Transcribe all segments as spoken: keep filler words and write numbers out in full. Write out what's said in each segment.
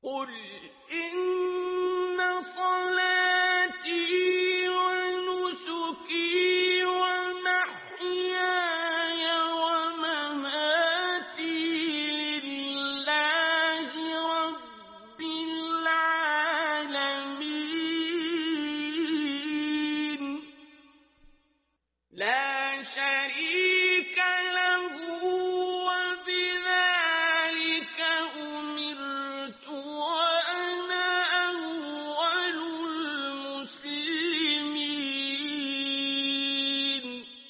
قل إن صلاتي ونسكي ومحياي ومماتي لله رب العالمين لا شريك له وبذلك أمرت وأنا أول المسلمين.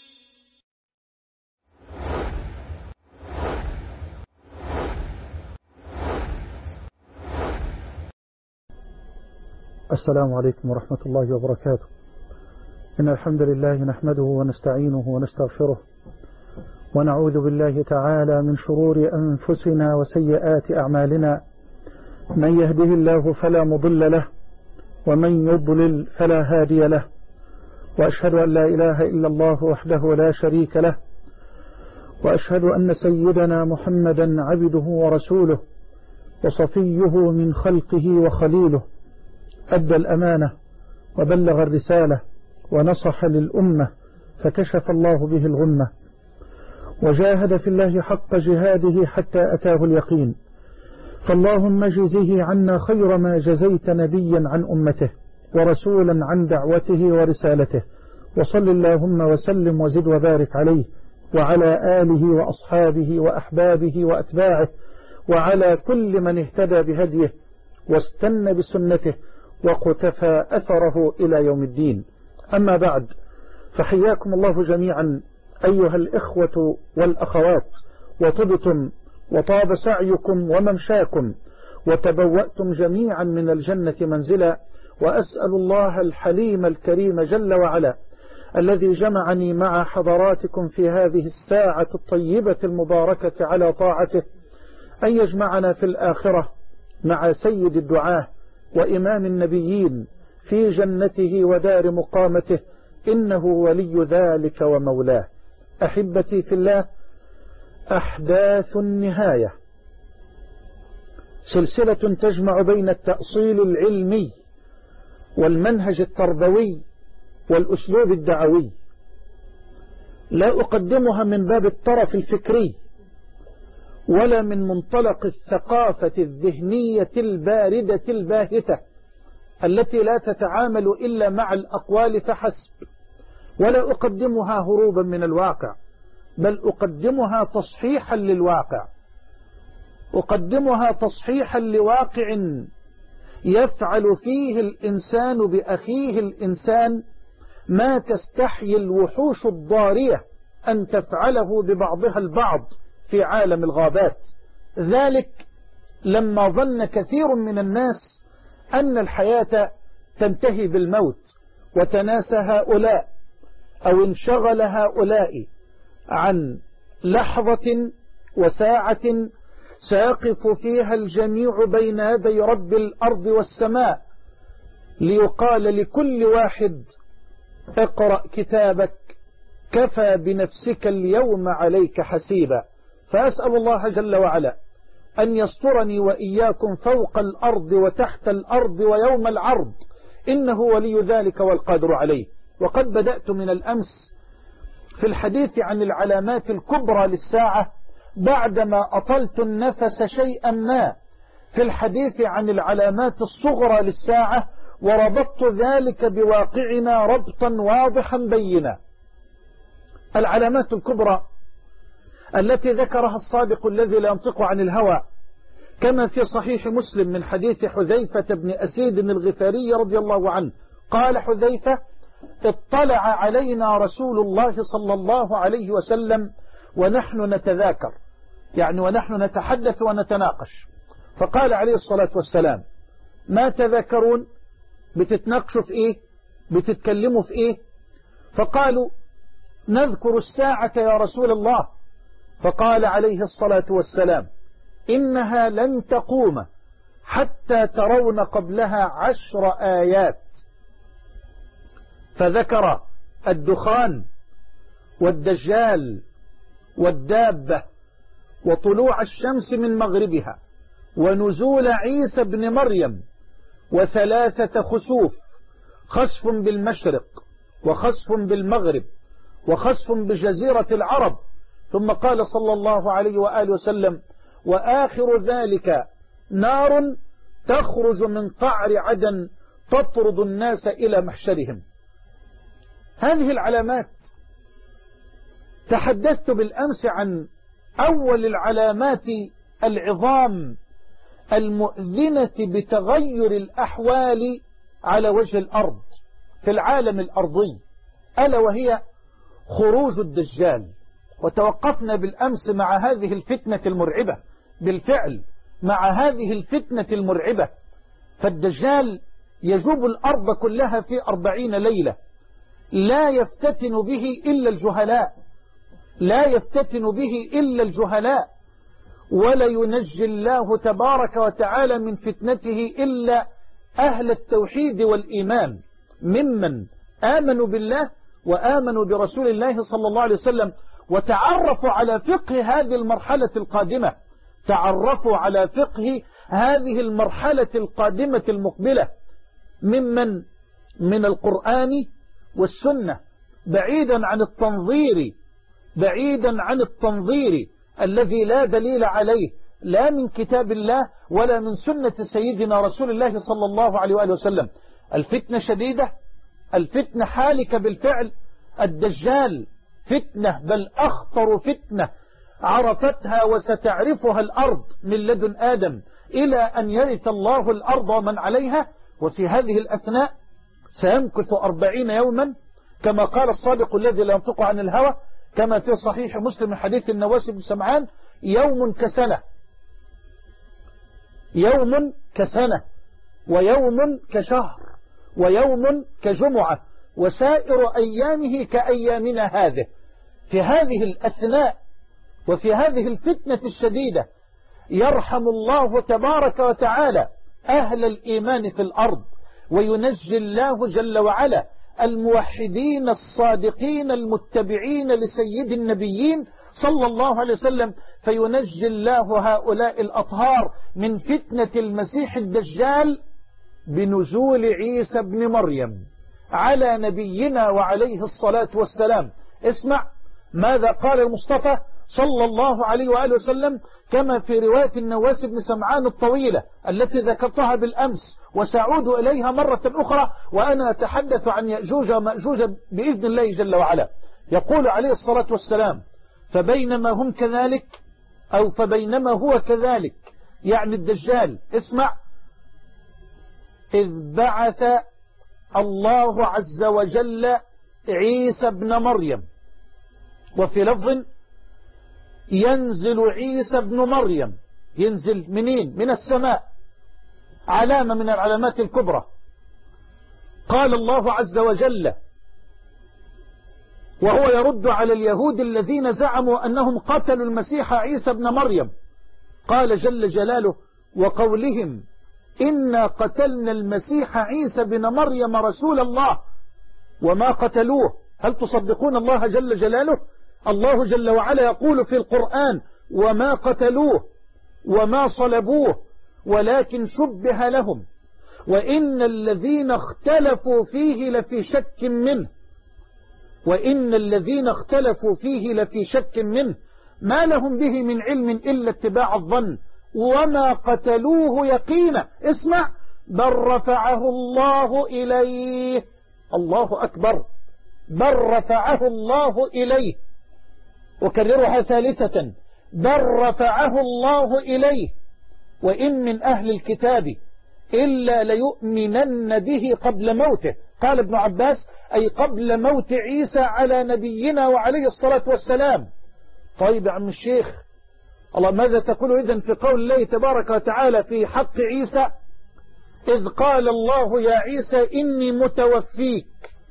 السلام عليكم ورحمة الله وبركاته. إن الحمد لله نحمده ونستعينه ونستغفره ونعوذ بالله تعالى من شرور أنفسنا وسيئات أعمالنا، من يهده الله فلا مضل له ومن يضلل فلا هادي له، وأشهد أن لا إله إلا الله وحده لا شريك له، وأشهد أن سيدنا محمدا عبده ورسوله وصفيه من خلقه وخليله، أدى الأمانة وبلغ الرسالة ونصح للأمة فكشف الله به الغمة، وجاهد في الله حق جهاده حتى أتاه اليقين. فاللهم جزه عنا خير ما جزيت نبيا عن أمته ورسولا عن دعوته ورسالته، وصل اللهم وسلم وزد وبارك عليه وعلى آله وأصحابه وأحبابه وأتباعه وعلى كل من اهتدى بهديه واستنى بسنته وقتفى أثره إلى يوم الدين. أما بعد، فحياكم الله جميعا أيها الإخوة والأخوات، وطبتم وطاب سعيكم وممشاكم وتبوأتم جميعا من الجنة منزلا، وأسأل الله الحليم الكريم جل وعلا الذي جمعني مع حضراتكم في هذه الساعة الطيبة المباركة على طاعته أن يجمعنا في الآخرة مع سيد الدعاة وإمام النبيين في جنته ودار مقامته، إنه ولي ذلك ومولاه. أحبتي في الله، أحداث النهاية سلسلة تجمع بين التأصيل العلمي والمنهج التربوي والأسلوب الدعوي، لا أقدمها من باب الطرف الفكري ولا من منطلق الثقافة الذهنية الباردة الباهتة التي لا تتعامل إلا مع الأقوال فحسب، ولا أقدمها هروبا من الواقع، بل أقدمها تصحيحا للواقع، أقدمها تصحيحا لواقع يفعل فيه الإنسان بأخيه الإنسان ما تستحيي الوحوش الضارية أن تفعله ببعضها البعض في عالم الغابات. ذلك لما ظن كثير من الناس أن الحياة تنتهي بالموت، وتناسى هؤلاء أو انشغل هؤلاء عن لحظة وساعة سيقف فيها الجميع بين يدي رب الأرض والسماء ليقال لكل واحد: اقرأ كتابك كفى بنفسك اليوم عليك حسيبا. فأسأل الله جل وعلا أن يسترني وإياكم فوق الأرض وتحت الأرض ويوم العرض، إنه ولي ذلك والقادر عليه. وقد بدأت من الأمس في الحديث عن العلامات الكبرى للساعة بعدما أطلت النفس شيئا ما في الحديث عن العلامات الصغرى للساعة، وربطت ذلك بواقعنا ربطا واضحا بينا. العلامات الكبرى التي ذكرها الصادق الذي لا ينطق عن الهوى كما في صحيح مسلم من حديث حذيفة بن أسيد الغفاري رضي الله عنه قال حذيفة: اطلع علينا رسول الله صلى الله عليه وسلم ونحن نتذاكر، يعني ونحن نتحدث ونتناقش، فقال عليه الصلاة والسلام: ما تذاكرون؟ بتتناقشوا في ايه؟ بتتكلموا في ايه؟ فقالوا: نذكر الساعة يا رسول الله. فقال عليه الصلاة والسلام: إنها لن تقوم حتى ترون قبلها عشر آيات. فذكر الدخان والدجال والدابة وطلوع الشمس من مغربها ونزول عيسى بن مريم وثلاثة خسوف، خسف بالمشرق وخسف بالمغرب وخسف بجزيرة العرب. ثم قال صلى الله عليه وآله وسلم: وآخر ذلك نار تخرج من قعر عدن تطرد الناس إلى محشرهم. هذه العلامات تحدثت بالأمس عن أول العلامات العظام المؤذنة بتغير الأحوال على وجه الأرض في العالم الأرضي، ألا وهي خروج الدجال. وتوقفنا بالأمس مع هذه الفتنة المرعبة، بالفعل مع هذه الفتنة المرعبة. فالدجال يجوب الأرض كلها في أربعين ليلة، لا يفتتن به إلا الجهلاء، لا يفتتن به إلا الجهلاء، ولا ينجي الله تبارك وتعالى من فتنته إلا أهل التوحيد والإيمان، ممن آمنوا بالله وآمنوا برسول الله صلى الله عليه وسلم وتعرفوا على فقه هذه المرحلة القادمة، تعرفوا على فقه هذه المرحلة القادمة المقبلة، ممن من القرآن والسنة، بعيدا عن التنظير، بعيدا عن التنظير الذي لا دليل عليه لا من كتاب الله ولا من سنة سيدنا رسول الله صلى الله عليه وآله وسلم. الفتنة شديدة، الفتنة حالكة بالفعل. الدجال فتنة، بل أخطر فتنة عرفتها وستعرفها الأرض من لدن آدم إلى أن يرث الله الأرض ومن عليها. وفي هذه الأثناء سيمكث أربعين يوما كما قال الصادق الذي لا ينطق عن الهوى، كما في صحيح مسلم من حديث النواس بن سمعان: يوم كسنة، يوم كسنة، ويوم كشهر، ويوم كجمعة، وسائر أيامه كأيامنا هذه. في هذه الأثناء وفي هذه الفتنة الشديدة يرحم الله تبارك وتعالى أهل الإيمان في الأرض، وينجي الله جل وعلا الموحدين الصادقين المتبعين لسيد النبيين صلى الله عليه وسلم، فينجي الله هؤلاء الأطهار من فتنة المسيح الدجال بنزول عيسى بن مريم على نبينا وعليه الصلاة والسلام. اسمع ماذا قال المصطفى صلى الله عليه وآله وسلم كما في رواية النواس بن سمعان الطويلة التي ذكرتها بالأمس، وسأعود إليها مرة أخرى وأنا أتحدث عن يأجوج ومأجوج بإذن الله جل وعلا. يقول عليه الصلاة والسلام: فبينما هم كذلك، أو فبينما هو كذلك، يعني الدجال، اسمع: إذ بعث الله عز وجل عيسى بن مريم. وفي لفظ: ينزل عيسى بن مريم. ينزل منين؟ من السماء، علامة من العلامات الكبرى. قال الله عز وجل وهو يرد على اليهود الذين زعموا أنهم قتلوا المسيح عيسى بن مريم، قال جل جلاله: وقولهم إنا قتلنا المسيح عيسى بن مريم رسول الله وما قتلوه. هل تصدقون الله جل جلاله؟ الله جل وعلا يقول في القرآن: وما قتلوه وما صلبوه ولكن شبه لهم وإن الذين اختلفوا فيه لفي شك منه، وإن الذين اختلفوا فيه لفي شك منه ما لهم به من علم إلا اتباع الظن وما قتلوه يقينا. اسمع: بل رفعه الله إليه. الله أكبر، بل رفعه الله إليه. أكررها ثالثة: بل رفعه الله إليه وإن من أهل الكتاب إلا ليؤمنن به قبل موته. قال ابن عباس: أي قبل موت عيسى على نبينا وعليه الصلاة والسلام. طيب يا عم الشيخ، الله ماذا تقول إذن في قول الله تبارك وتعالى في حق عيسى: إذ قال الله يا عيسى إني متوفيك؟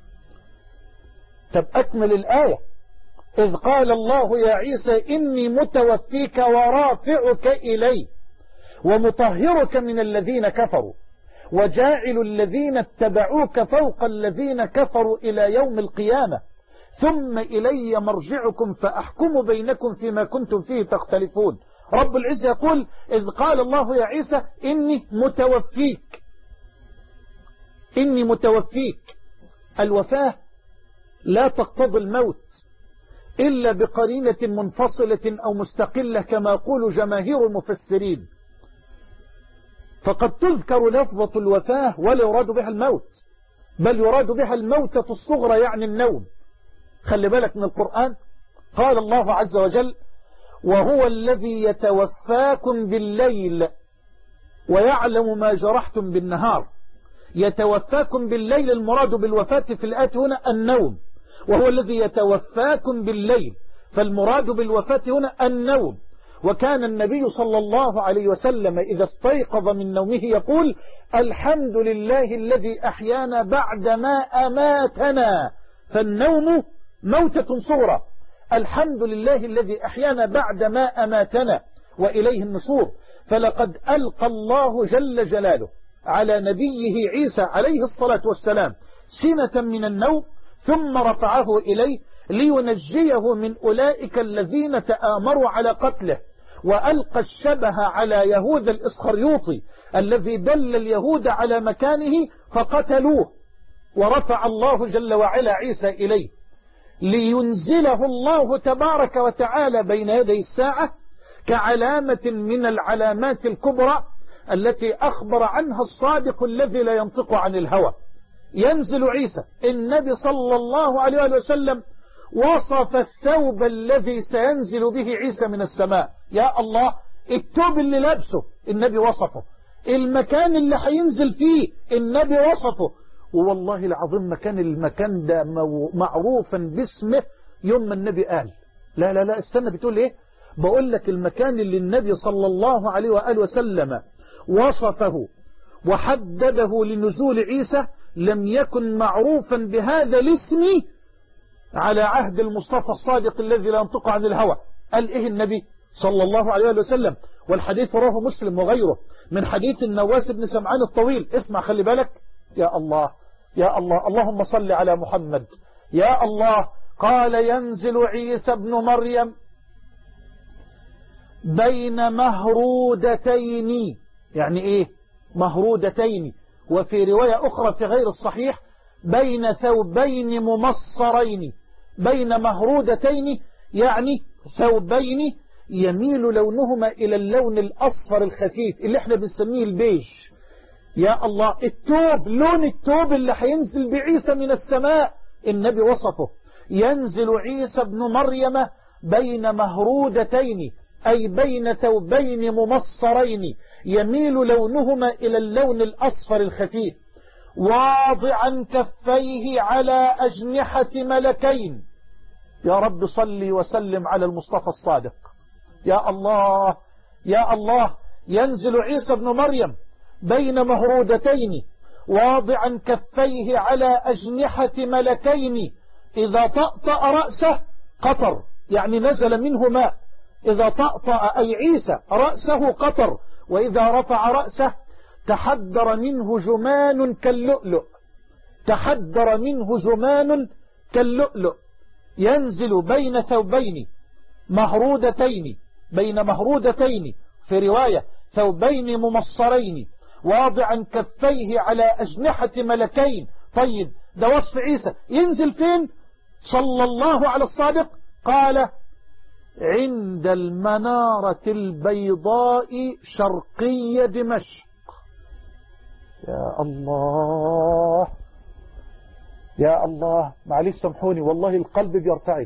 طب أكمل الآية: إذ قال الله يا عيسى إني متوفيك ورافعك إلي ومطهرك من الذين كفروا وجاعل الذين اتبعوك فوق الذين كفروا إلى يوم القيامة ثم إلي مرجعكم فأحكم بينكم فيما كنتم فيه تختلفون. رب العزة يقول إذ قال الله يا عيسى إني متوفيك، إني متوفيك. الوفاة لا تقتضي الموت إلا بقرينة منفصلة أو مستقلة كما يقول جماهير المفسرين، فقد تذكر لفظة الوفاة ولا يراد بها الموت، بل يراد بها الموتة الصغرى يعني النوم. خلي بالك من القرآن، قال الله عز وجل وهو الذي يتوفاكم بالليل ويعلم ما جرحتم بالنهار. يتوفاكم بالليل، المراد بالوفاة في الآية هنا النوم، وهو الذي يتوفاكم بالليل، فالمراد بالوفاة هنا النوم. وكان النبي صلى الله عليه وسلم إذا استيقظ من نومه يقول الحمد لله الذي أحيانا بعدما أماتنا، فالنوم موتة صغرى. الحمد لله الذي أحيانا بعدما أماتنا وإليه النشور. فلقد ألقى الله جل جلاله على نبيه عيسى عليه الصلاة والسلام سنة من النوم ثم رفعه إليه لينجيه من أولئك الذين تآمروا على قتله، وألقى الشبه على يهوذا الإسخريوطي الذي دل اليهود على مكانه فقتلوه، ورفع الله جل وعلا عيسى إليه لينزله الله تبارك وتعالى بين يدي الساعة كعلامة من العلامات الكبرى التي أخبر عنها الصادق الذي لا ينطق عن الهوى. ينزل عيسى. النبي صلى الله عليه وسلم وصف الثوب الذي سينزل به عيسى من السماء. يا الله، الثوب اللي لابسه النبي وصفه، المكان اللي هينزل فيه النبي وصفه، والله العظيم مكان المكان ده معروفا باسمه يوم ما النبي قال. لا لا لا استنى، بتقول ايه؟ بقول لك المكان اللي النبي صلى الله عليه وآله وسلم وصفه وحدده لنزول عيسى لم يكن معروفا بهذا الاسم على عهد المصطفى الصادق الذي لا ينطق عن الهوى. قال ايه النبي صلى الله عليه وسلم؟ والحديث رواه مسلم وغيره من حديث النواس بن سمعان الطويل. اسمع خلي بالك. يا الله يا الله، اللهم صل على محمد. يا الله، قال ينزل عيسى ابن مريم بين مهرودتين. يعني ايه مهرودتين؟ وفي رواية اخرى في غير الصحيح بين ثوبين ممصرين. بين مهرودتين يعني ثوبين يميل لونهما الى اللون الاصفر الخفيف اللي احنا بنسميه البيج. يا الله، التوب، لون التوب اللي هينزل بعيسى من السماء النبي وصفه. ينزل عيسى ابن مريم بين مهرودتين أي بين ثوبين ممصرين يميل لونهما إلى اللون الأصفر الخفيف، واضعا كفيه على أجنحة ملكين. يا رب صلي وسلم على المصطفى الصادق. يا الله يا الله، ينزل عيسى ابن مريم بين مهرودتين واضعا كفيه على أجنحة ملكين، إذا طأطأ رأسه قطر يعني نزل منه ماء، إذا طأطأ أي عيسى رأسه قطر، وإذا رفع رأسه تحدر منه جمان كاللؤلؤ. تحدر منه جمان كاللؤلؤ. ينزل بين ثوبين مهرودتين، بين مهرودتين في رواية ثوبين ممصرين واضعا كفيه على أجنحة ملكين. طيب ده وصف عيسى، ينزل فين صلى الله على الصادق؟ قال عند المنارة البيضاء شرقي دمشق. يا الله يا الله، معلش سامحوني، والله القلب بيرتعد،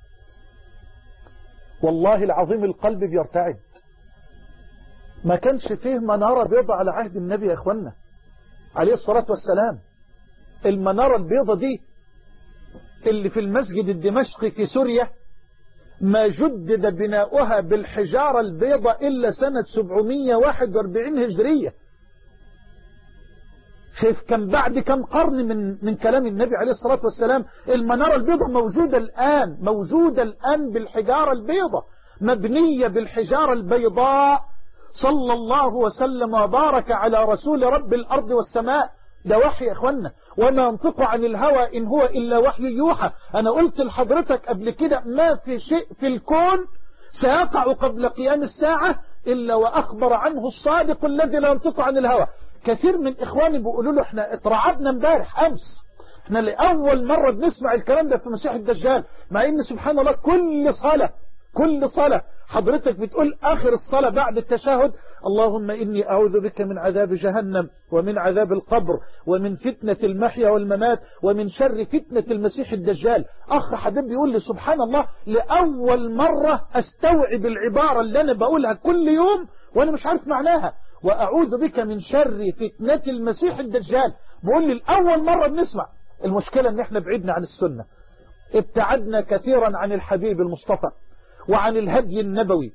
والله العظيم القلب بيرتعد. ما كانش فيه منارة بيضاء على عهد النبي يا اخوانا عليه الصلاة والسلام. المنارة البيضاء دي اللي في المسجد الدمشقي في سوريا ما جدد بناؤها بالحجارة البيضاء إلا سنة سبعمية وواحد وأربعين هجرية. شايف كم بعد كم قرن من من كلام النبي عليه الصلاة والسلام المنارة البيضاء موجودة الآن، موجودة الآن بالحجارة البيضاء، مبنية بالحجارة البيضاء. صلى الله وسلم وبارك على رسول رب الأرض والسماء. ده وحي يا اخوانا، وما ينطق عن الهوى إن هو إلا وحي يوحى. أنا قلت لحضرتك قبل كده ما في شيء في الكون سيقع قبل قيام الساعة إلا وأخبر عنه الصادق الذي لا ينطق عن الهوى. كثير من إخواني بيقولوا له احنا اترعبنا امبارح أمس، احنا لأول مرة بنسمع الكلام ده في مسيح الدجال، مع ان سبحان الله كل صلاة كل صلاة حضرتك بتقول آخر الصلاة بعد التشهد اللهم إني أعوذ بك من عذاب جهنم ومن عذاب القبر ومن فتنة المحيا والممات ومن شر فتنة المسيح الدجال. أخ حبيب بيقول لي سبحان الله لأول مرة أستوعب العبارة اللي أنا بقولها كل يوم وأنا مش عارف معناها، وأعوذ بك من شر فتنة المسيح الدجال. بقول لي الأول مرة بنسمع. المشكلة ان احنا بعدنا عن السنة، ابتعدنا كثيرا عن الحبيب المصطفى وعن الهدي النبوي،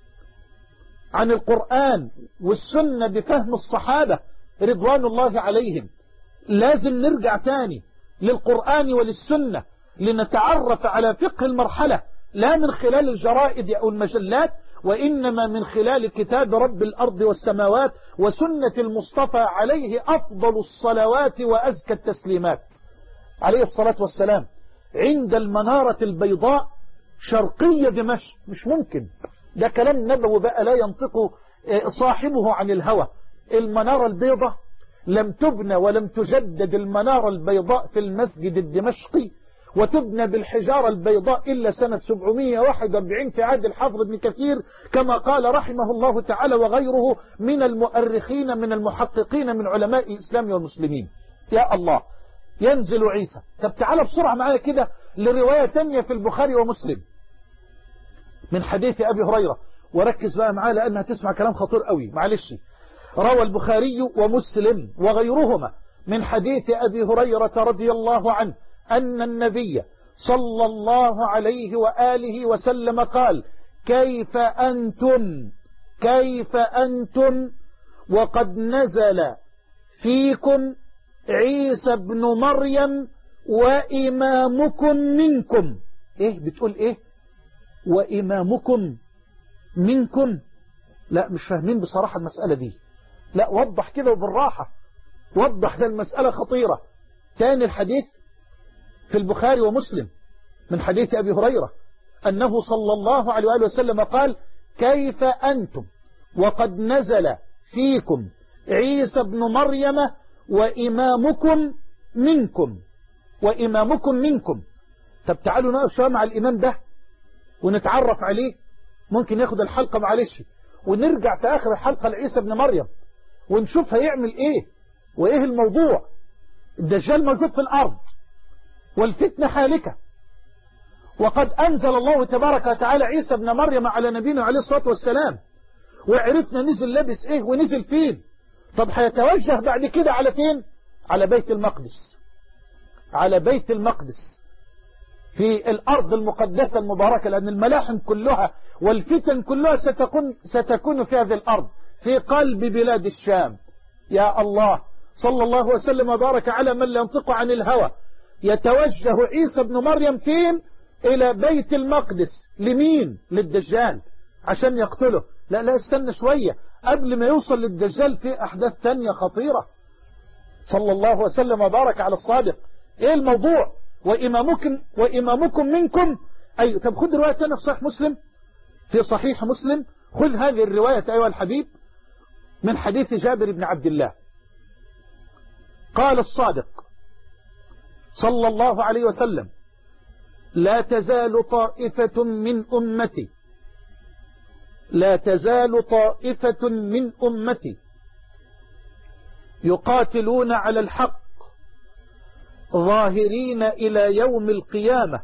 عن القرآن والسنة بفهم الصحابة رضوان الله عليهم. لازم نرجع تاني للقرآن وللسنة لنتعرف على فقه المرحلة، لا من خلال الجرائد أو المجلات، وإنما من خلال كتاب رب الأرض والسماوات وسنة المصطفى عليه أفضل الصلوات وأزكى التسليمات عليه الصلاة والسلام، عند المنارة البيضاء شرقية دمشق. مش ممكن، ده كلام نبوي بقى لا ينطق صاحبه عن الهوى. المنارة البيضاء لم تبنى ولم تجدد المنارة البيضاء في المسجد الدمشقي وتبنى بالحجارة البيضاء إلا سنة سبعمائة وواحد وأربعين في عهد الحافظ ابن كثير، كما قال رحمه الله تعالى وغيره من المؤرخين من المحققين من علماء الإسلام والمسلمين. يا الله، ينزل عيسى. طب تعالى بسرعة معايا كده لرواية تانية في البخاري ومسلم من حديث أبي هريرة، وركز بقى معايا لأنها تسمع كلام خطير قوي. معلش، روى البخاري ومسلم وغيرهما من حديث أبي هريرة رضي الله عنه أن النبي صلى الله عليه وآله وسلم قال: كيف أنتم كيف أنتم وقد نزل فيكم عيسى ابن مريم وإمامكم منكم. إيه بتقول إيه؟ وإمامكم منكم؟ لا مش فاهمين بصراحة المسألة دي. لا وضح كده وبالراحة، وضح، ده المسألة خطيرة. تاني الحديث في البخاري ومسلم من حديث أبي هريرة أنه صلى الله عليه وآله وسلم قال: كيف أنتم وقد نزل فيكم عيسى ابن مريم وإمامكم منكم وإمامكم منكم. طب تعالوا نقف شوية مع الإمام ده ونتعرف عليه، ممكن ياخد الحلقة معلش ونرجع في آخر الحلقة لعيسى ابن مريم ونشوف هيعمل إيه وإيه الموضوع. الدجال موجود في الأرض والفتنة حالكة، وقد أنزل الله تبارك وتعالى عيسى ابن مريم على نبينا عليه الصلاة والسلام، وعرفنا نزل لابس إيه ونزل فين. طب هيتوجه بعد كده على فين؟ على بيت المقدس، على بيت المقدس في الأرض المقدسة المباركة، لأن الملاحم كلها والفتن كلها ستكون, ستكون في هذه الأرض في قلب بلاد الشام. يا الله، صلى الله وسلم وبارك على من لا ينطق عن الهوى. يتوجه عيسى ابن مريم فين؟ إلى بيت المقدس. لمين؟ للدجال عشان يقتله. لا لا استنى شوية، قبل ما يوصل للدجال في أحداث ثانية خطيرة. صلى الله وسلم وبارك على الصادق. إيه الموضوع؟ وإمامكم وإمامكم منكم. أي طب خذ رواية ثانية في صحيح مسلم، في صحيح مسلم خذ هذه الرواية أيها الحبيب من حديث جابر بن عبد الله. قال الصادق صلى الله عليه وسلم: لا تزال طائفة من أمتي لا تزال طائفة من أمتي يقاتلون على الحق ظاهرين إلى يوم القيامة،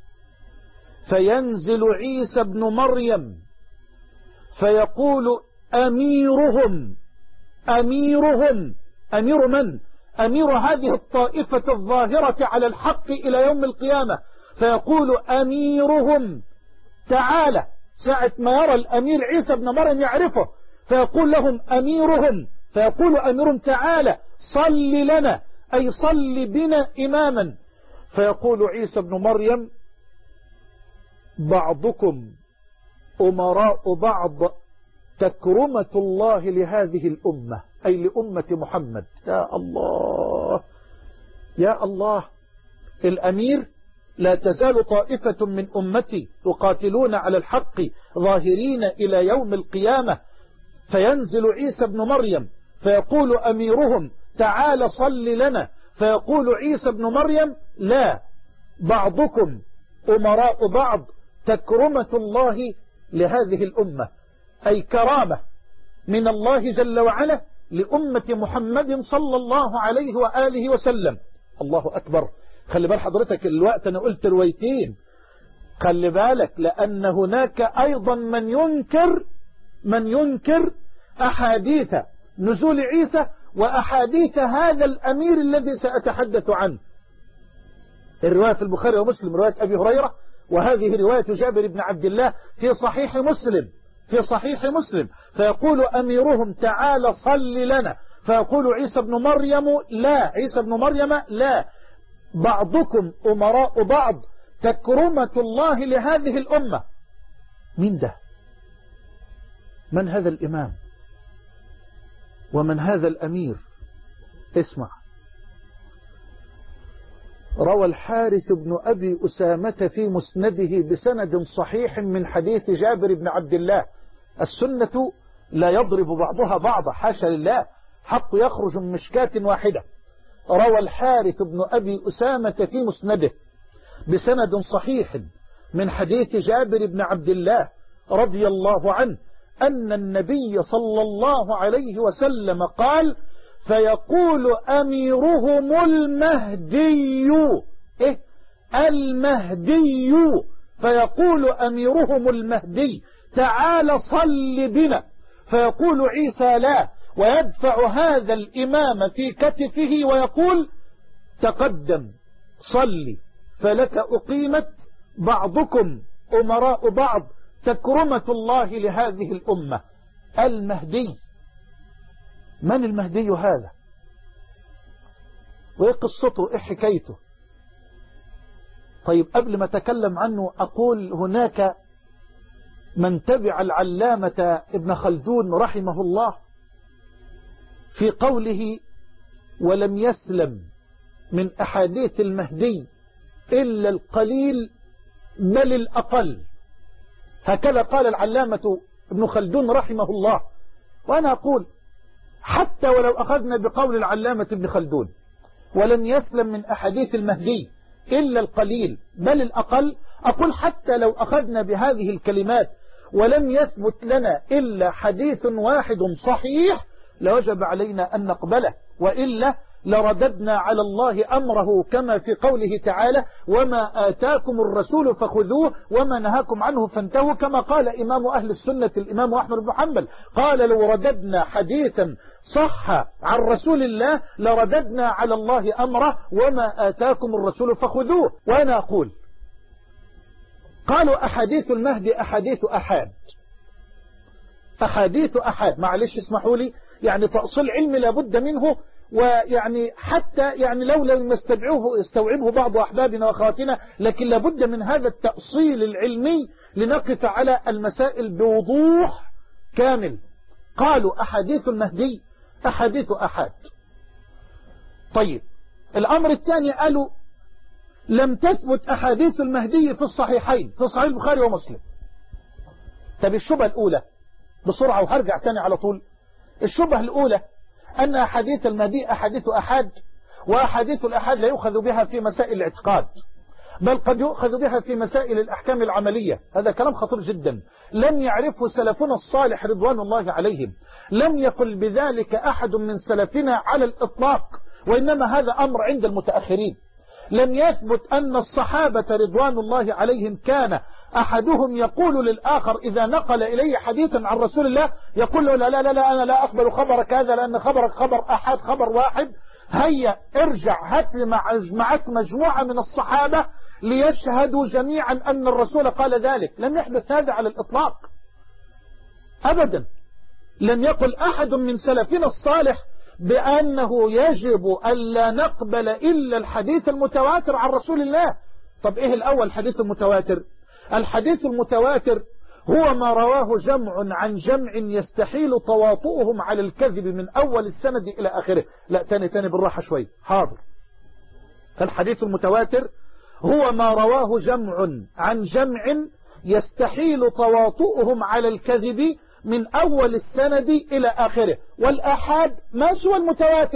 فينزل عيسى ابن مريم فيقول أميرهم أميرهم أمير من؟ أمير هذه الطائفة الظاهرة على الحق إلى يوم القيامة، فيقول أميرهم تعالى. ساعة ما يرى الأمير عيسى ابن مريم يعرفه، فيقول لهم أميرهم، فيقول أميرهم تعالى صل لنا، أي صل بنا إماما. فيقول عيسى ابن مريم: بعضكم أمراء بعض، تكرمة الله لهذه الأمة، أي لأمة محمد. يا الله يا الله. الأمير: لا تزال طائفة من أمتي يقاتلون على الحق ظاهرين إلى يوم القيامة، فينزل عيسى بن مريم فيقول أميرهم تعال صل لنا، فيقول عيسى بن مريم لا، بعضكم أمراء بعض، تكرمة الله لهذه الأمة، أي كرامة من الله جل وعلا لأمة محمد صلى الله عليه وآله وسلم. الله أكبر. خلي بال حضرتك الوقت أنا قلت روايتين، خلي بالك، لأن هناك أيضا من ينكر من ينكر أحاديث نزول عيسى وأحاديث هذا الأمير الذي سأتحدث عنه. الرواية في البخاري ومسلم رواية أبي هريرة، وهذه رواية جابر بن عبد الله في صحيح مسلم في صحيح مسلم فيقول أميرهم تعال صل لنا، فيقول عيسى بن مريم لا عيسى بن مريم لا، بعضكم أمراء بعض، تكرمة الله لهذه الأمة. مين ده؟ من هذا الإمام ومن هذا الأمير؟ اسمع. روى الحارث بن أبي أسامة في مسنده بسند صحيح من حديث جابر بن عبد الله. السنة لا يضرب بعضها بعضا، حاشا لله، حق يخرج من مشكاة واحدة. روى الحارث بن أبي أسامة في مسنده بسند صحيح من حديث جابر بن عبد الله رضي الله عنه أن النبي صلى الله عليه وسلم قال فيقول أميرهم المهدي، إيه؟ المهدي، فيقول أميرهم المهدي تعال صل بنا، فيقول عيسى لا، ويدفع هذا الإمام في كتفه ويقول تقدم صلي فلك أقيمت، بعضكم أمراء بعض، تكرمة الله لهذه الأمة. المهدي. من المهدي هذا؟ وإيه قصته؟ إيه حكايته؟ طيب قبل ما أتكلم عنه أقول هناك من تبع العلامة ابن خلدون رحمه الله في قوله ولم يسلم من أحاديث المهدي إلا القليل بل الأقل. هكذا قال العلامة ابن خلدون رحمه الله. وأنا أقول حتى ولو أخذنا بقول العلامة ابن خلدون ولم يسلم من أحاديث المهدي إلا القليل بل الأقل، أقول حتى لو أخذنا بهذه الكلمات ولم يثبت لنا إلا حديث واحد صحيح لوجب علينا أن نقبله، وإلا لرددنا على الله أمره كما في قوله تعالى وما آتاكم الرسول فخذوه وما نهاكم عنه فانتهوا، كما قال إمام أهل السنة الإمام أحمد بن حنبل قال لو رددنا حديثا صح عن رسول الله لرددنا على الله أمره وما آتاكم الرسول فخذوه. وأنا أقول قالوا أحاديث المهدي أحاديث أحاد، أحاديث أحاد، معلش اسمحوا لي، يعني تأصيل علمي لابد منه، ويعني حتى يعني لو لم يستوعبه يستوعبه بعض أحبابنا وأخواتنا، لكن لابد من هذا التأصيل العلمي لنقف على المسائل بوضوح كامل. قالوا أحاديث المهدي أحاديث أحاد. طيب الأمر الثاني قالوا لم تثبت أحاديث المهدي في الصحيحين في صحيح البخاري ومسلم. طب الشبهة الأولى بسرعة وهرجع تاني على طول. الشبهة الأولى أن أحاديث المهدي أحاديث أحاد، وأحاديث الأحاد لا يؤخذ بها في مسائل الاعتقاد، بل قد يؤخذ بها في مسائل الأحكام العملية. هذا كلام خطير جدا لم يعرفه سلفنا الصالح رضوان الله عليهم، لم يقل بذلك أحد من سلفنا على الإطلاق، وإنما هذا أمر عند المتأخرين. لم يثبت أن الصحابة رضوان الله عليهم كان أحدهم يقول للآخر إذا نقل إليه حديثا عن رسول الله يقول له لا لا لا, لا أنا لا أقبل خبرك هذا لأن خبرك خبر أحد خبر واحد، هيا ارجع هات معك مجموعة من الصحابة ليشهدوا جميعا أن الرسول قال ذلك. لم يحدث هذا على الإطلاق أبدا. لم يقل أحد من سلفنا الصالح بأنه يجب ألا نقبل إلا الحديث المتواتر عن رسول الله. طب إيه الأول الحديث المتواتر؟ الحديث المتواتر هو ما رواه جمع عن جمع يستحيل تواطؤهم على الكذب من أول السند إلى آخره. لا تاني تاني بالراحة شوي، حاضر. الحديث المتواتر هو ما رواه جمع عن جمع يستحيل تواطؤهم على الكذب من أول السند إلى آخره. والآحاد ما سوى المتواتر.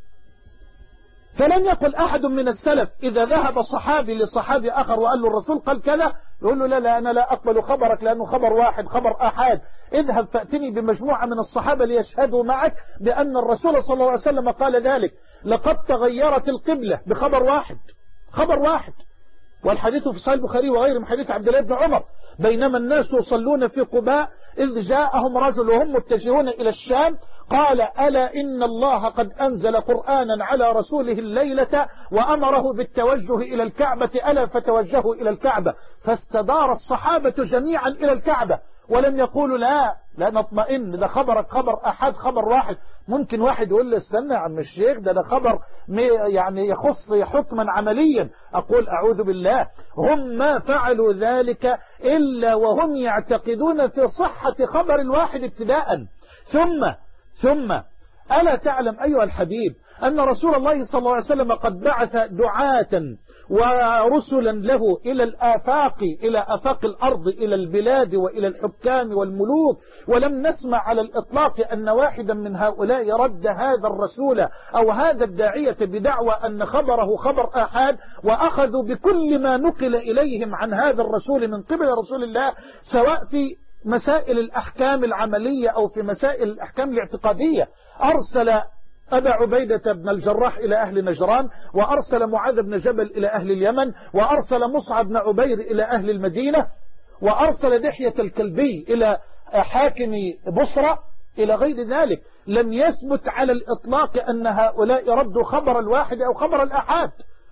فلن يقل أحد من السلف إذا ذهب صحابي لصحابي آخر وقال له الرسول قال كذا يقول له لا لا أنا لا أقبل خبرك لأنه خبر واحد خبر آحاد، اذهب فأتني بمجموعة من الصحابة ليشهدوا معك بأن الرسول صلى الله عليه وسلم قال ذلك. لقد تغيرت القبلة بخبر واحد خبر واحد. والحديث في صحيح البخاري وغيره من حديث عبد الله بن عمر بينما الناس يصلون في قباء إذ جاءهم رجل وهم متجهون إلى الشام قال ألا إن الله قد أنزل قرآنا على رسوله الليلة وأمره بالتوجه إلى الكعبة ألا فتوجهوا إلى الكعبة. فاستدار الصحابة جميعا إلى الكعبة ولم يقولوا لا لا نطمئن ده خبرك خبر أحد خبر واحد. ممكن واحد يقول لي استنى يا عم الشيخ ده ده خبر يعني يخص حكما عمليا. أقول أعوذ بالله، هم ما فعلوا ذلك إلا وهم يعتقدون في صحة خبر الواحد ابتداء. ثم ثم ألا تعلم أيها الحبيب أن رسول الله صلى الله عليه وسلم قد بعث دعاة ورسلا له إلى الآفاق إلى آفاق الأرض إلى البلاد وإلى الحكام والملوك، ولم نسمع على الإطلاق أن واحدا من هؤلاء رد هذا الرسول أو هذا الداعية بدعوى أن خبره خبر آحاد، وأخذوا بكل ما نقل إليهم عن هذا الرسول من قبل رسول الله سواء في مسائل الأحكام العملية أو في مسائل الأحكام الاعتقادية. أرسل أبا عبيدة بن الجراح إلى أهل نجران، وأرسل معاذ بن جبل إلى أهل اليمن، وأرسل مصعب بن عبير إلى أهل المدينة، وأرسل دحية الكلبي إلى حاكم بصرة إلى غير ذلك. لم يثبت على الإطلاق أن هؤلاء ردوا خبر الواحد أو خبر الأحاد.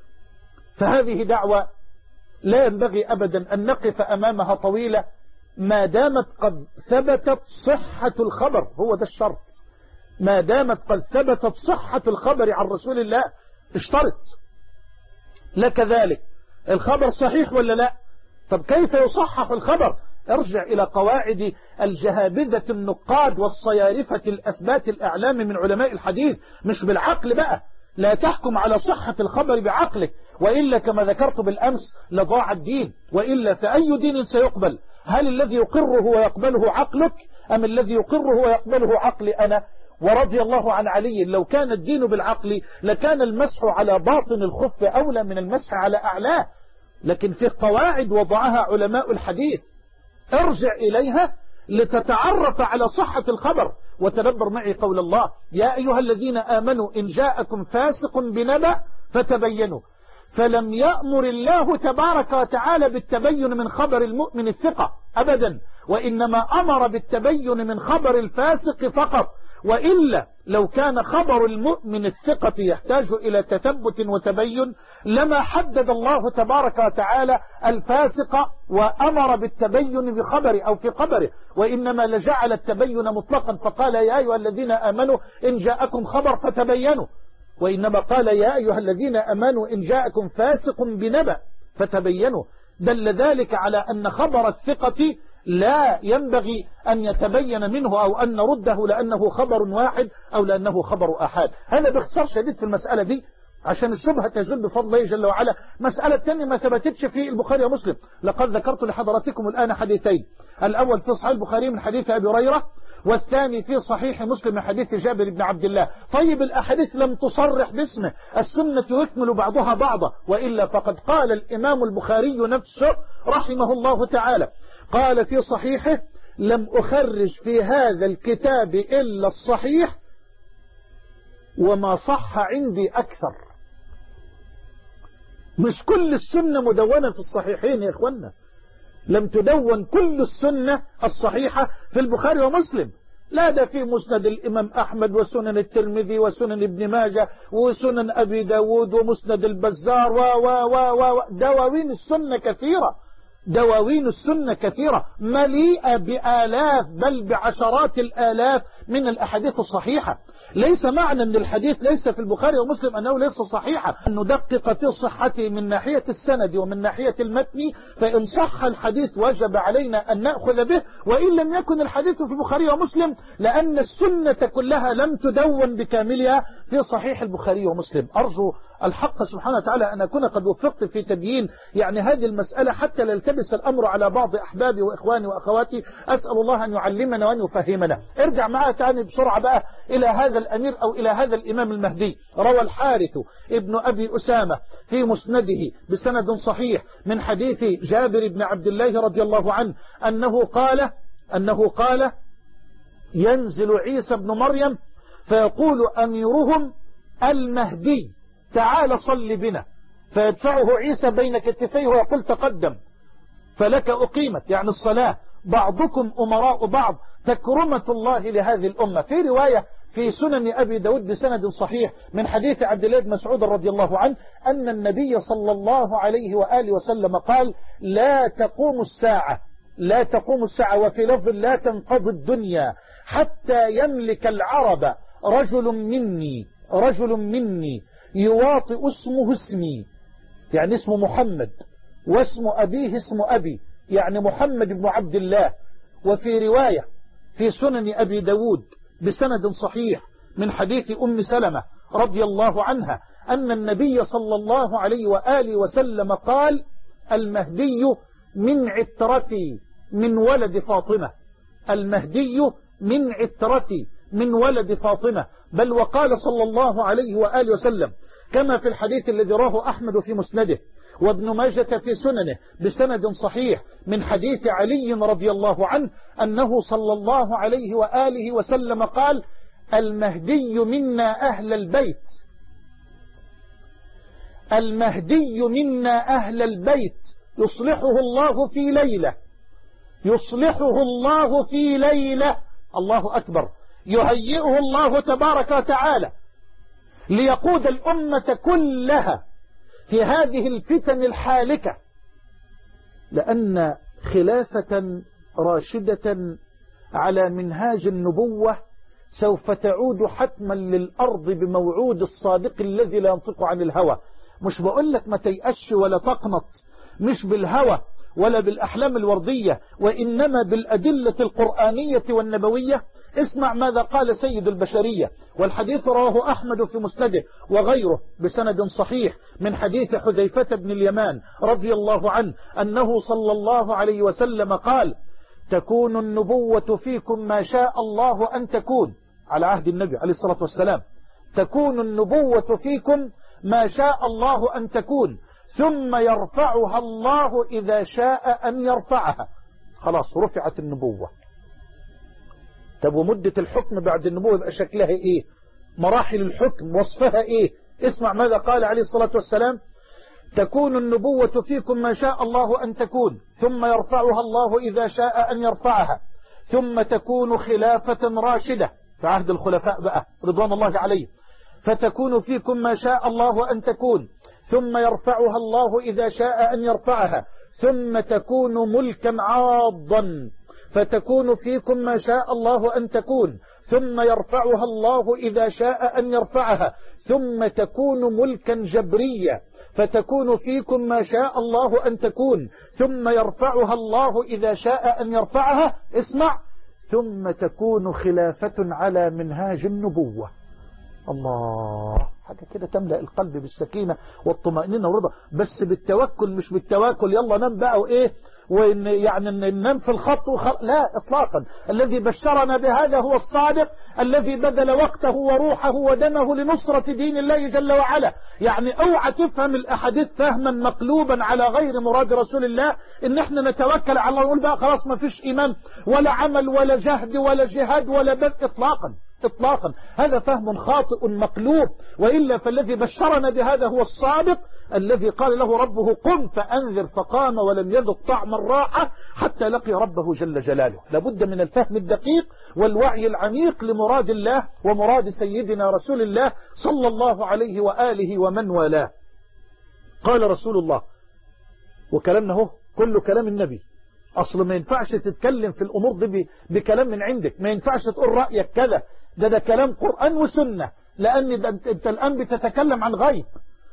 فهذه دعوة لا ينبغي أبدا أن نقف أمامها طويلة ما دامت قد ثبتت صحة الخبر. هو ده الشرط، ما دامت قد ثبتت صحة الخبر عن رسول الله اشترط. لك ذلك الخبر صحيح ولا لا؟ طب كيف يصحح الخبر؟ ارجع إلى قواعد الجهابذة النقاد والصيارفة الأثبات الأعلام من علماء الحديث، مش بالعقل بقى. لا تحكم على صحة الخبر بعقلك، وإلا كما ذكرت بالأمس لضاع الدين. وإلا فأي دين سيقبل؟ هل الذي يقره ويقبله عقلك أم الذي يقره ويقبله عقلي أنا؟ ورضي الله عن علي لو كان الدين بالعقل لكان المسح على باطن الخف أولى من المسح على أعلاه. لكن في قواعد وضعها علماء الحديث ارجع إليها لتتعرف على صحة الخبر. وتدبر معي قول الله يا أيها الذين آمنوا إن جاءكم فاسق بنبأ فتبينوا. فلم يأمر الله تبارك وتعالى بالتبين من خبر المؤمن الثقة أبدا، وإنما أمر بالتبين من خبر الفاسق فقط. وإلا لو كان خبر المؤمن الثقة يحتاج إلى تثبت وتبين لما حدد الله تبارك وتعالى الفاسق وأمر بالتبين بخبره أو في خبره، وإنما لجعل التبين مطلقا فقال يا أيها الذين آمنوا إن جاءكم خبر فتبينوا، وإنما قال يا أيها الذين آمنوا إن جاءكم فاسق بنبأ فتبينوا. دل ذلك على أن خبر الثقة لا ينبغي أن يتبين منه أو أن نرده لأنه خبر واحد أو لأنه خبر أحد. هذا باختصار شديد في المسألة دي عشان الشبهة تزول بفضل الله جل وعلا. مسألة تانية ما ثبتتش في البخاري ومسلم. لقد ذكرت لحضراتكم الآن حديثين، الأول في صحيح البخاري من حديث أبي هريرة، والثاني في صحيح مسلم من حديث جابر بن عبد الله. طيب الأحاديث لم تصرح باسمه، السنة يكمل بعضها بعضا، وإلا فقد قال الإمام البخاري نفسه رحمه الله تعالى قال في صحيحه لم أخرج في هذا الكتاب إلا الصحيح وما صح عندي أكثر. مش كل السنة مدونة في الصحيحين يا إخوانا، لم تدون كل السنة الصحيحة في البخاري ومسلم، لا ده في مسند الإمام أحمد وسنن الترمذي وسنن ابن ماجه وسنن أبي داود ومسند البزار و و و و دواوين السنة كثيرة، دواوين السنة كثيرة مليئة بآلاف بل بعشرات الآلاف من الأحاديث الصحيحة. ليس معنى أن الحديث ليس في البخاري ومسلم أنه ليس صحيحا، أن ندقق في صحته من ناحية السند ومن ناحية المتن، فإن صح الحديث وجب علينا أن نأخذ به، وإن لم يكن الحديث في البخاري ومسلم لأن السنة كلها لم تدون بكاملها في صحيح البخاري ومسلم. أرجو الحق سبحانه وتعالى أن أكون قد وفقت في تبيين يعني هذه المسألة حتى لا يلتبس الأمر على بعض أحبابي وإخواني وأخواتي. أسأل الله أن يعلمنا وأن يفهمنا. ارجع معها تاني بسرعة بقى إلى هذا الأمير أو إلى هذا الإمام المهدي. روى الحارث ابن أبي أسامة في مسنده بسند صحيح من حديث جابر بن عبد الله رضي الله عنه أنه قال أنه قال ينزل عيسى بن مريم فيقول أميرهم المهدي تعال صل بنا، فيدفعه عيسى بين كتفيه ويقول تقدم فلك أقيمت، يعني الصلاة، بعضكم أمراء بعض، تكرمة الله لهذه الأمة. في رواية في سنن أبي داود بسند صحيح من حديث عبد الله بن مسعود رضي الله عنه أن النبي صلى الله عليه وآله وسلم قال لا تقوم الساعة لا تقوم الساعة وفي لفظ لا تنقضي الدنيا حتى يملك العرب رجل مني رجل مني يواطئ اسمه اسمي، يعني اسمه محمد، واسم أبيه اسم أبي، يعني محمد بن عبد الله. وفي رواية في سنن أبي داود بسند صحيح من حديث أم سلمة رضي الله عنها أن النبي صلى الله عليه وآله وسلم قال المهدي من عترتي من ولد فاطمة، المهدي من عترتي من ولد فاطمة. بل وقال صلى الله عليه وآله وسلم كما في الحديث الذي رواه أحمد في مسنده وابن ماجة في سننه بسند صحيح من حديث علي رضي الله عنه أنه صلى الله عليه وآله وسلم قال المهدي منا أهل البيت المهدي منا أهل البيت يصلحه الله في ليلة يصلحه الله في ليلة الله أكبر، يهيئه الله تبارك وتعالى ليقود الأمة كلها في هذه الفتن الحالكة، لأن خلافة راشدة على منهاج النبوة سوف تعود حتما للأرض بموعود الصادق الذي لا ينطق عن الهوى. مش بقول لك ما تيأش ولا تقنط، مش بالهوى ولا بالأحلام الوردية، وإنما بالأدلة القرآنية والنبوية. اسمع ماذا قال سيد البشرية، والحديث رواه أحمد في مسنده وغيره بسند صحيح من حديث حذيفة بن اليمان رضي الله عنه أنه صلى الله عليه وسلم قال تكون النبوة فيكم ما شاء الله أن تكون، على عهد النبي عليه الصلاة والسلام، تكون النبوة فيكم ما شاء الله أن تكون ثم يرفعها الله إذا شاء أن يرفعها. خلاص رفعت النبوة. طب ومدة الحكم بعد النبوة يبقى شكلها ايه؟ مراحل الحكم وصفها ايه؟ اسمع ماذا قال عليه الصلاة والسلام تكون النبوة فيكم ما شاء الله أن تكون ثم يرفعها الله إذا شاء أن يرفعها ثم تكون خلافة راشدة في عهد الخلفاء بقى رضوان الله عليه، فتكون فيكم ما شاء الله أن تكون ثم يرفعها الله إذا شاء أن يرفعها ثم تكون ملكا عاضا، فتكون فيكم ما شاء الله أن تكون ثم يرفعها الله إذا شاء أن يرفعها ثم تكون ملكا جبريا، فتكون فيكم ما شاء الله أن تكون ثم يرفعها الله إذا شاء أن يرفعها. اسمع ثم تكون خلافة على منهاج النبوة. الله، حاجة كده تملأ القلب بالسكينة والطمأنينة والرضا، بس بالتوكل مش بالتواكل يلا نام بقى وإيه وإن يعني ننام في الخط وخط. لا إطلاقا. الذي بشرنا بهذا هو الصادق الذي بذل وقته وروحه ودمه لنصرة دين الله جل وعلا. يعني اوعى تفهم الأحاديث فهما مقلوبا على غير مراد رسول الله، إن احنا نتوكل على الله ونقول بقى خلاص ما فيش إيمان ولا عمل ولا جهد ولا جهاد ولا بذل. إطلاقا إطلاقا، هذا فهم خاطئ مقلوب، وإلا فالذي بشرنا بهذا هو الصادق الذي قال له ربه قم فأنذر فقام ولم يذق طعم الراحة حتى لقي ربه جل جلاله. لابد من الفهم الدقيق والوعي العميق لمراد الله ومراد سيدنا رسول الله صلى الله عليه وآله ومن والاه. قال رسول الله، وكلامنا هو كله كلام النبي، أصل ما ينفعش تتكلم في الأمور دي بكلام من عندك، ما ينفعش تقول رأيك كذا، ده ده كلام قرآن وسنة، لأن أنت الآن بتتكلم عن غيب،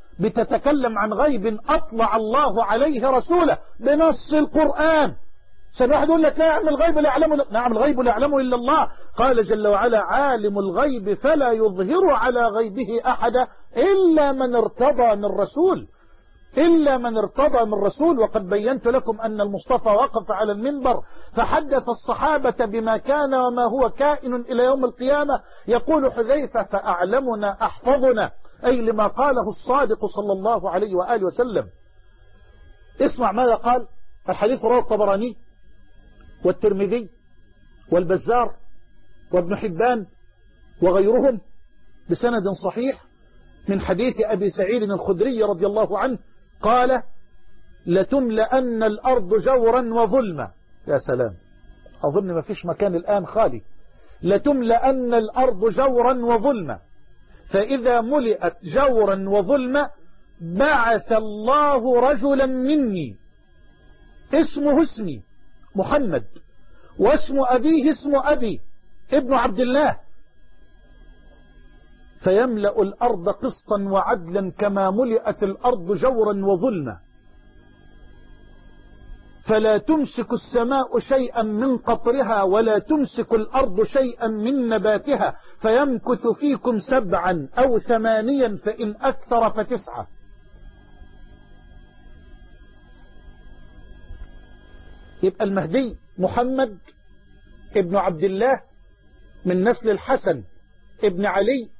بتتكلم عن غيب أطلع الله عليه رسوله بنص القرآن عشان واحد يقول لك لا يعلم الغيب لا يعلمه، نعم الغيب لا يعلمه إلا الله. قال جل وعلا عالم الغيب فلا يظهر على غيبه أحدا إلا من ارتضى من رسول، إلا من ارتضى من رسول. وقد بينت لكم أن المصطفى وقف على المنبر فحدث الصحابة بما كان وما هو كائن إلى يوم القيامة. يقول حذيفة فأعلمنا أحفظنا، أي لما قاله الصادق صلى الله عليه وآله وسلم. اسمع ماذا قال. الحديث رواه الطبراني والترمذي والبزار وابن حبان وغيرهم بسند صحيح من حديث أبي سعيد الخدري رضي الله عنه قال لتملأن الأرض جورا وظلما. يا سلام، أظن ما فيش مكان الآن خالي. لتملأن الأرض جورا وظلما، فإذا ملئت جورا وظلما بعث الله رجلا مني اسمه اسمي محمد واسم أبيه اسم أبي ابن عبد الله، فيملأ الأرض قسطا وعدلا كما ملئت الأرض جورا وظلما، فلا تمسك السماء شيئا من قطرها ولا تمسك الأرض شيئا من نباتها، فيمكث فيكم سبعا أو ثمانيا فإن أكثر فتسعة. يبقى المهدي محمد ابن عبد الله من نسل الحسن ابن علي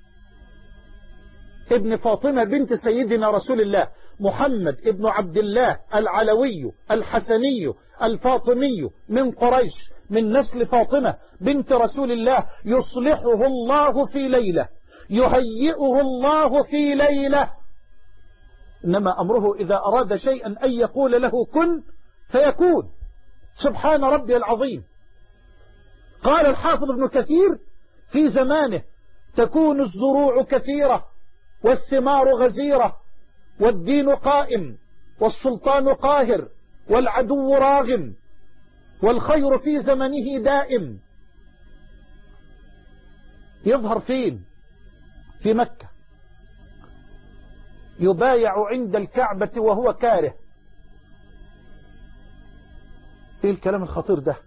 ابن فاطمة بنت سيدنا رسول الله. محمد ابن عبد الله العلوي الحسني الفاطمي من قريش من نسل فاطمة بنت رسول الله، يصلحه الله في ليلة، يهيئه الله في ليلة. إنما أمره إذا أراد شيئا أن يقول له كن فيكون. سبحان ربي العظيم. قال الحافظ ابن كثير في زمانه تكون الزروع كثيرة والثمار غزيرة والدين قائم والسلطان قاهر والعدو راغم والخير في زمنه دائم. يظهر فين؟ في مكة، يبايع عند الكعبة وهو كاره. ايه الكلام الخطير ده؟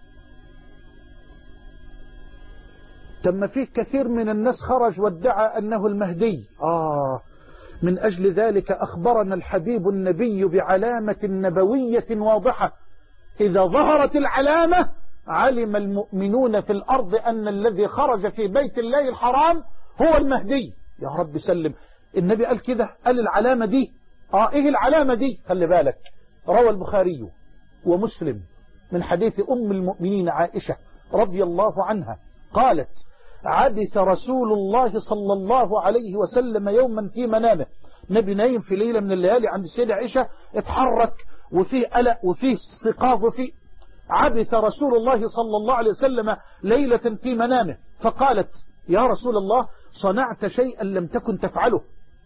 تم فيه كثير من الناس خرج وادعى أنه المهدي. آه من أجل ذلك أخبرنا الحبيب النبي بعلامة نبوية واضحة، إذا ظهرت العلامة علم المؤمنون في الأرض أن الذي خرج في بيت الله الحرام هو المهدي. يا رب سلم. النبي قال كده، قال العلامة دي. آه إيه العلامة دي؟ خلي بالك، روى البخاري ومسلم من حديث أم المؤمنين عائشة رضي الله عنها قالت عبث رسول الله صلى الله عليه وسلم يوما في منامه. نبي نايم في ليلة من الليالي عند السيدة عائشة، اتحرك وفيه قلق وفيه استيقاظ وفيه. عبث رسول الله صلى الله عليه وسلم ليلة في منامه فقالت يا رسول الله صنعت شيئا لم تكن تفعله،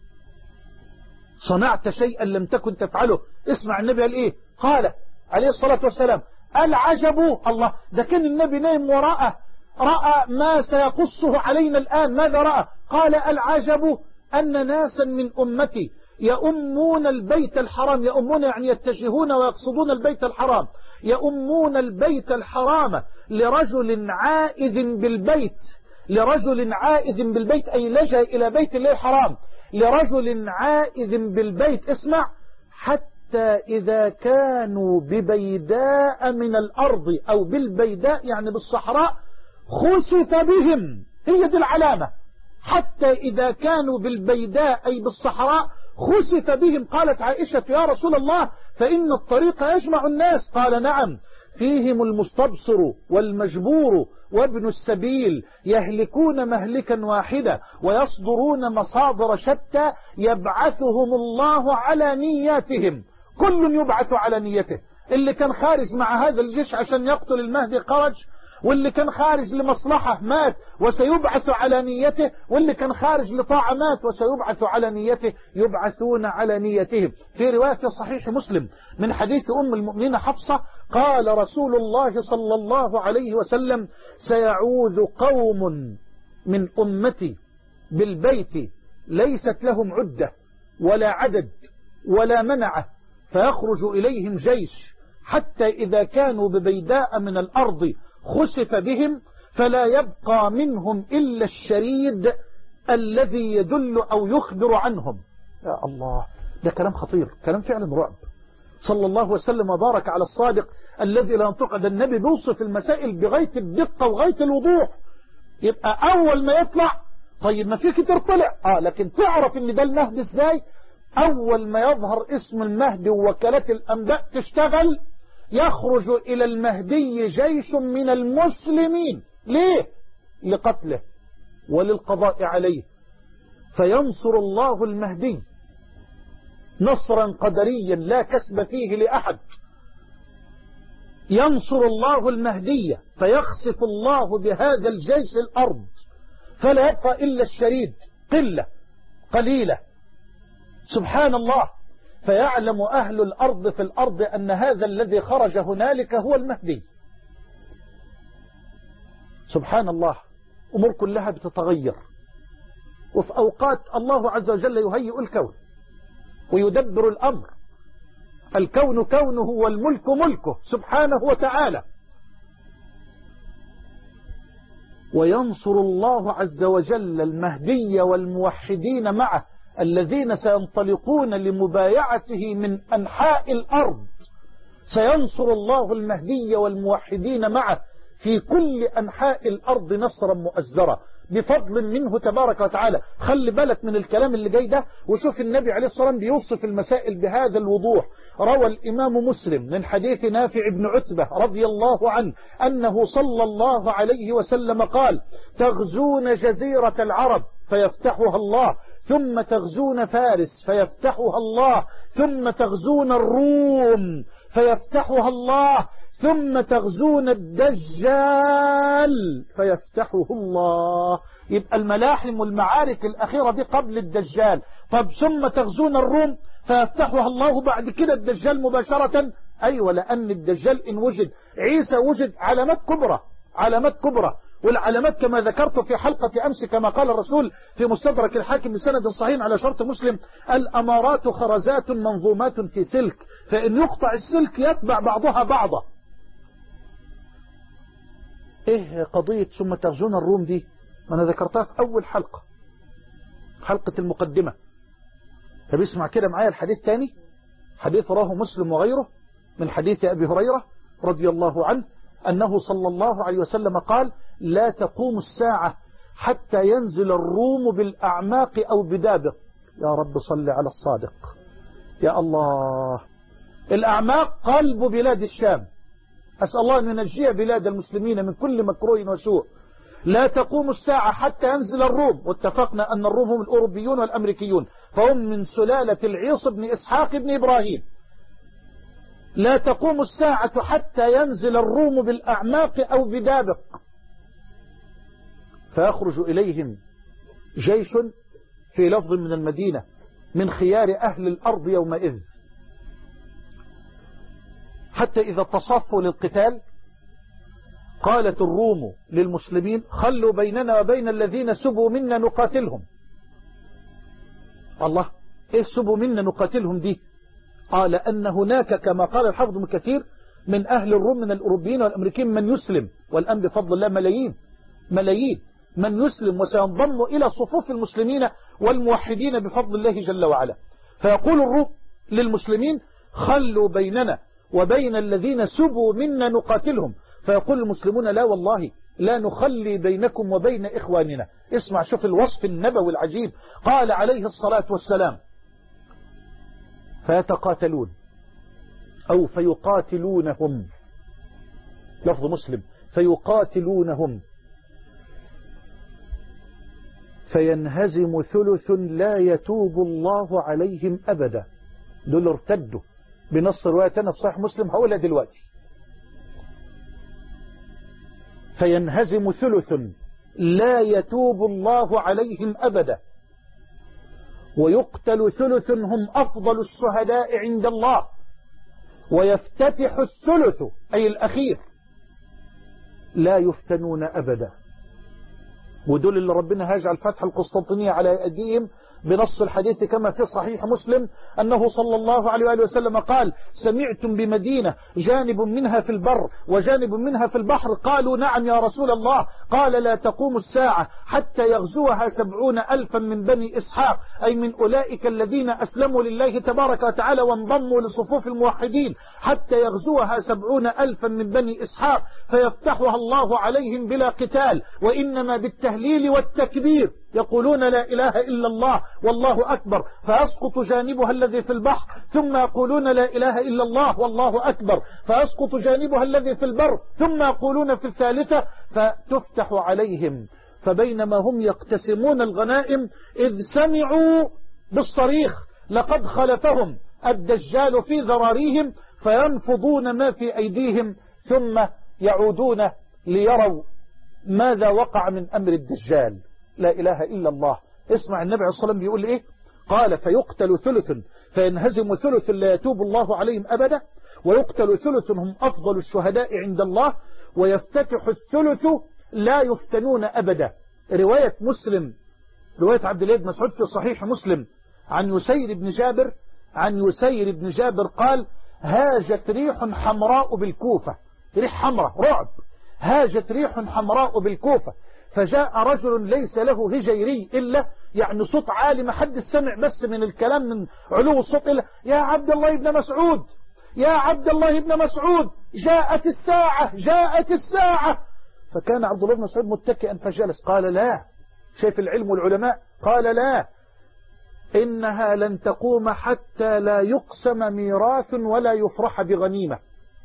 صنعت شيئا لم تكن تفعله. اسمع النبي قال ايه؟ قال عليه الصلاة والسلام العجب. الله، ده كان النبي نايم وراءه رأى ما سيقصه علينا الآن. ماذا رأى؟ قال العجب أن ناسا من أمتي يؤمون البيت الحرام، يؤمون يعني يتجهون ويقصدون البيت الحرام، يؤمون البيت الحرام لرجل عائذ بالبيت، لرجل عائذ بالبيت أي لجأ إلى بيت الله الحرام، لرجل عائذ بالبيت. اسمع، حتى إذا كانوا ببيداء من الأرض أو بالبيداء يعني بالصحراء خسف بهم. هي دي العلامة، حتى إذا كانوا بالبيداء أي بالصحراء خسف بهم. قالت عائشة يا رسول الله فإن الطريق يجمع الناس. قال نعم، فيهم المستبصر والمجبور وابن السبيل يهلكون مهلكا واحدا ويصدرون مصادر شتى يبعثهم الله على نياتهم. كل يبعث على نيته. اللي كان خارج مع هذا الجيش عشان يقتل المهدي خرج، واللي كان خارج لمصلحة مات وسيبعث على نيته، واللي كان خارج لطاعة مات وسيبعث على نيته. يبعثون على نيتهم. في رواية صحيح مسلم من حديث أم المؤمنين حفصة قال رسول الله صلى الله عليه وسلم سيعوذ قوم من أمتي بالبيت ليست لهم عدة ولا عدد ولا منعة، فيخرج إليهم جيش حتى إذا كانوا ببيداء من الأرض خسف بهم فلا يبقى منهم إلا الشريد الذي يدل أو يخبر عنهم. يا الله، ده كلام خطير، كلام فعلا رعب. صلى الله وسلم وبارك على الصادق الذي لا ينطق. ده النبي بيوصف المسائل بغاية الدقة وغاية الوضوح. يبقى أول ما يطلع، طيب ما في كتير طلع، آه لكن تعرف ان ده المهدي ازاي؟ أول ما يظهر اسم المهدي ووكالات الأنباء تشتغل، يخرج إلى المهدي جيش من المسلمين. ليه؟ لقتله وللقضاء عليه. فينصر الله المهدي نصرا قدريا لا كسب فيه لأحد. ينصر الله المهدي فيخسف الله بهذا الجيش الأرض، فلا يبقى إلا الشريد، قلة قليلة. سبحان الله. فيعلم أهل الأرض في الأرض أن هذا الذي خرج هنالك هو المهدي. سبحان الله. أمور كلها بتتغير، وفي أوقات الله عز وجل يهيئ الكون ويدبر الأمر. الكون كونه والملك ملكه سبحانه وتعالى. وينصر الله عز وجل المهدي والموحدين معه الذين سينطلقون لمبايعته من أنحاء الأرض. سينصر الله المهدي والموحدين معه في كل أنحاء الأرض نصرا مؤزرا بفضل منه تبارك وتعالى. خلي بالك من الكلام اللي جاي ده، وشوف النبي عليه الصلاة والسلام بيوصف المسائل بهذا الوضوح. روى الإمام مسلم من حديث نافع بن عتبة رضي الله عنه أنه صلى الله عليه وسلم قال: تغزون جزيرة العرب فيفتحها الله، ثم تغزون فارس فيفتحها الله، ثم تغزون الروم فيفتحها الله، ثم تغزون الدجال فيفتحه الله. يبقى الملاحم والمعارك الأخيرة دي قبل الدجال. طب ثم تغزون الروم فيفتحها الله بعد كده الدجال مباشرة. أيوة، لأن الدجال إن وجد، عيسى وجد، علامات كبرى، علامات كبرى. والعلامات كما ذكرت في حلقة أمس كما قال الرسول في مستدرك الحاكم بسند صحيح على شرط مسلم: الأمارات خرزات منظومات في سلك، فإن يقطع السلك يتبع بعضها بعضا. ايه قضية ثم تغزون الروم دي؟ ما انا ذكرتها في اول حلقة، حلقة المقدمة. فبيسمع كده معايا الحديث تاني، حديث راه مسلم وغيره من حديث ابي هريرة رضي الله عنه انه صلى الله عليه وسلم قال: لا تقوم الساعة حتى ينزل الروم بالاعماق او بدابق. يا رب صل على الصادق. يا الله. الاعماق قلب بلاد الشام. أسأل الله أن ينجي بلاد المسلمين من كل مكروه وسوء. لا تقوم الساعة حتى ينزل الروم، واتفقنا أن الروم هم الأوروبيون والأمريكيون، فهم من سلالة العيص بن إسحاق بن إبراهيم. لا تقوم الساعة حتى ينزل الروم بالأعماق أو بدابق، فيخرج إليهم جيش في لفظ من المدينة من خيار أهل الأرض يومئذ، حتى إذا تصفوا للقتال قالت الروم للمسلمين: خلوا بيننا وبين الذين سبوا منا نقاتلهم. الله، إيه سبوا منا نقاتلهم دي؟ قال أن هناك كما قال الحافظ ابن كثير من أهل الروم من الأوروبيين والأمريكيين من يسلم، والآن بفضل الله ملايين ملايين من يسلم وسينضم إلى صفوف المسلمين والموحدين بفضل الله جل وعلا. فيقول الروم للمسلمين: خلوا بيننا وبين الذين سبوا منا نقاتلهم. فيقول المسلمون: لا والله لا نخلي بينكم وبين إخواننا. اسمع، شوف الوصف النبوي العجيب. قال عليه الصلاة والسلام: فيتقاتلون أو فيقاتلونهم، لفظ مسلم: فيقاتلونهم فينهزم ثلث لا يتوب الله عليهم أبدا. دول ارتدوا بنص روايتنا في صحيح مسلم، هقولها دلوقتي. فينهزم ثلث لا يتوب الله عليهم أبدا، ويقتل ثلث هم أفضل الشهداء عند الله، ويفتتح الثلث أي الأخير لا يفتنون أبدا. ودول اللي ربنا هيجعل فتح القسطنطينية على أيديهم بنص الحديث كما في صحيح مسلم أنه صلى الله عليه وآله وسلم قال: سمعتم بمدينة جانب منها في البر وجانب منها في البحر؟ قالوا: نعم يا رسول الله. قال: لا تقوم الساعة حتى يغزوها سبعون ألفا من بني إسحاق، أي من أولئك الذين أسلموا لله تبارك وتعالى وانضموا لصفوف الموحدين، حتى يغزوها سبعون ألفا من بني إسحاق فيفتحها الله عليهم بلا قتال، وإنما بالتهليل والتكبير، يقولون لا إله إلا الله والله أكبر، فيسقط جانبها الذي في البحر، ثم يقولون لا إله إلا الله والله أكبر، فيسقط جانبها الذي في البر، ثم يقولون في الثالثة، فتفتح عليهم. فبينما هم يقتسمون الغنائم إذ سمعوا بالصريخ: لقد خلفهم الدجال في ذراريهم، فينفضون ما في أيديهم ثم يعودون ليروا ماذا وقع من أمر الدجال. لا إله إلا الله. اسمع النبي عليه الصلاة والسلام بيقول إيه؟ قال: فيقتل ثلث فينهزم ثلث لا يتوب الله عليهم أبدا، ويقتل ثلث هم أفضل الشهداء عند الله، ويفتتح الثلث لا يفتنون أبدا. رواية مسلم، رواية عبد الله بن مسعود في صحيح مسلم عن يسير بن جابر عن يسير بن جابر قال: هاجت ريح حمراء بالكوفة، ريح حمراء رعب، هاجت ريح حمراء بالكوفة، فجاء رجل ليس له هجيري إلا يعني صوت عالي ما حد سمع بس من الكلام من علو الصوت إلا: يا عبد الله بن مسعود، يا عبد الله بن مسعود، جاءت الساعة، جاءت الساعة. فكان عبد الله بن مسعود متكئا فجلس. قال: لا، شايف العلم والعلماء، قال: لا، إنها لن تقوم حتى لا يقسم ميراث ولا يفرح بغنيمة.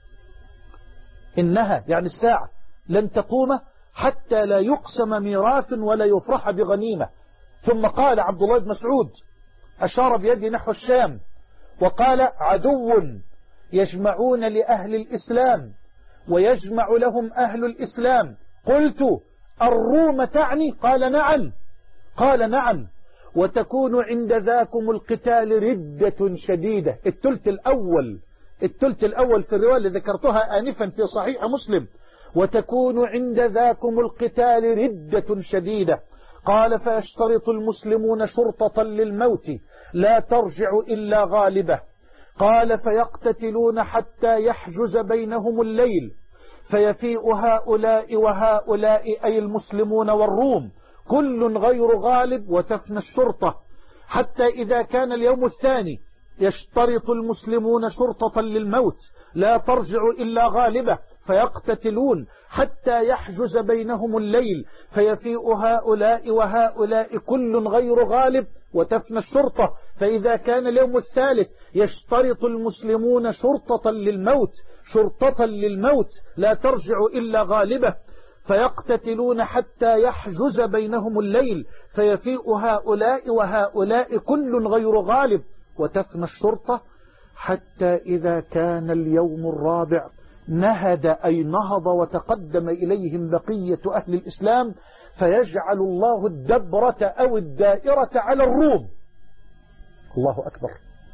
إنها يعني الساعة لن تقوم حتى لا يقسم ميراث ولا يفرح بغنيمة. ثم قال عبد الله بن مسعود، أشار بيده نحو الشام وقال: عدو يجمعون لأهل الإسلام ويجمع لهم أهل الإسلام. قلت: الروم تعني؟ قال: نعم. قال: نعم. وتكون عند ذاكم القتال ردة شديدة. الثلث الأول الثلث الأول في الرواية اللي ذكرتها آنفا في صحيح مسلم: وتكون عند ذاكم القتال ردة شديدة. قال: فيشترط المسلمون شرطة للموت لا ترجع إلا غالبة. قال: فيقتتلون حتى يحجز بينهم الليل، فيفيء هؤلاء وهؤلاء، أي المسلمون والروم، كل غير غالب، وتفنى الشرطة. حتى إذا كان اليوم الثاني يشترط المسلمون شرطة للموت لا ترجع إلا غالبة، فيقتتلون حتى يحجز بينهم الليل، فيفيء هؤلاء وهؤلاء، كل غير غالب، وتفنى الشرطة. فإذا كان اليوم الثالث يشترط المسلمون شرطة للموت شرطة للموت لا ترجع إلا غالبة، فيقتتلون حتى يحجز بينهم الليل، فيفيء هؤلاء وهؤلاء، كل غير غالب، وتفنى الشرطة. حتى إذا كان اليوم الرابع نهد، أي نهض وتقدم إليهم بقية أهل الإسلام، فيجعل الله الدبرة أو الدائرة على الروم. الله أكبر.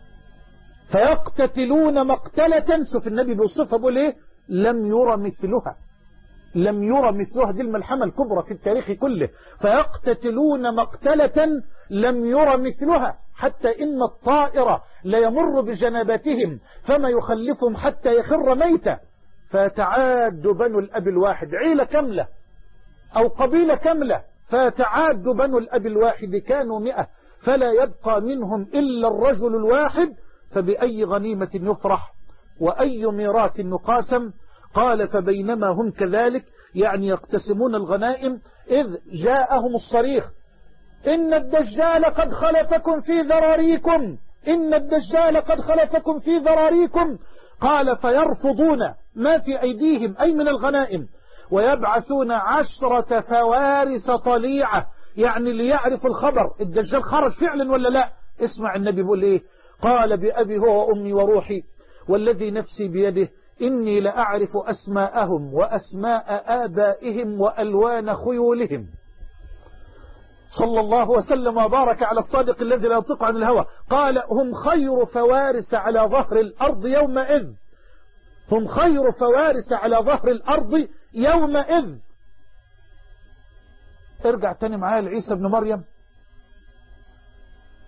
فيقتتلون مقتلة، شوف النبي بيوصفها بيقول إيه: لم يرى مثلها، لم يرى مثلها، دي الملحمة الكبرى في التاريخ كله. فيقتتلون مقتلة لم يرى مثلها، حتى إن الطائر ليمر بجنباتهم فما يخلفهم حتى يخر ميتا، فتعاد بنو الأب الواحد، عيلة كاملة أو قبيلة كاملة، فتعاد بنو الأب الواحد، كانوا مئة، فلا يبقى منهم إلا الرجل الواحد، فبأي غنيمة يفرح وأي ميراث يقاسم. قال: فبينما هم كذلك، يعني يقتسمون الغنائم، إذ جاءهم الصريخ: إن الدجال قد خلفكم في ذراريكم، إن الدجال قد خلفكم في ذراريكم. قال: فيرفضون ما في أيديهم، أي من الغنائم، ويبعثون عشرة فوارس طليعة، يعني ليعرف الخبر الدجال خرج فعلا ولا لا. اسمع النبي بيقول إيه: قال: بأبي هو وأمي وروحي والذي نفسي بيده، إني لأعرف أسماءهم وأسماء آبائهم وألوان خيولهم. صلى الله وسلم وبارك على الصادق الذي لا ينطق عن الهوى. قال: هم خير فوارس على ظهر الأرض يومئذ، هم خير فوارس على ظهر الأرض يومئذ. ارجع تاني معايا لعيسى بن مريم.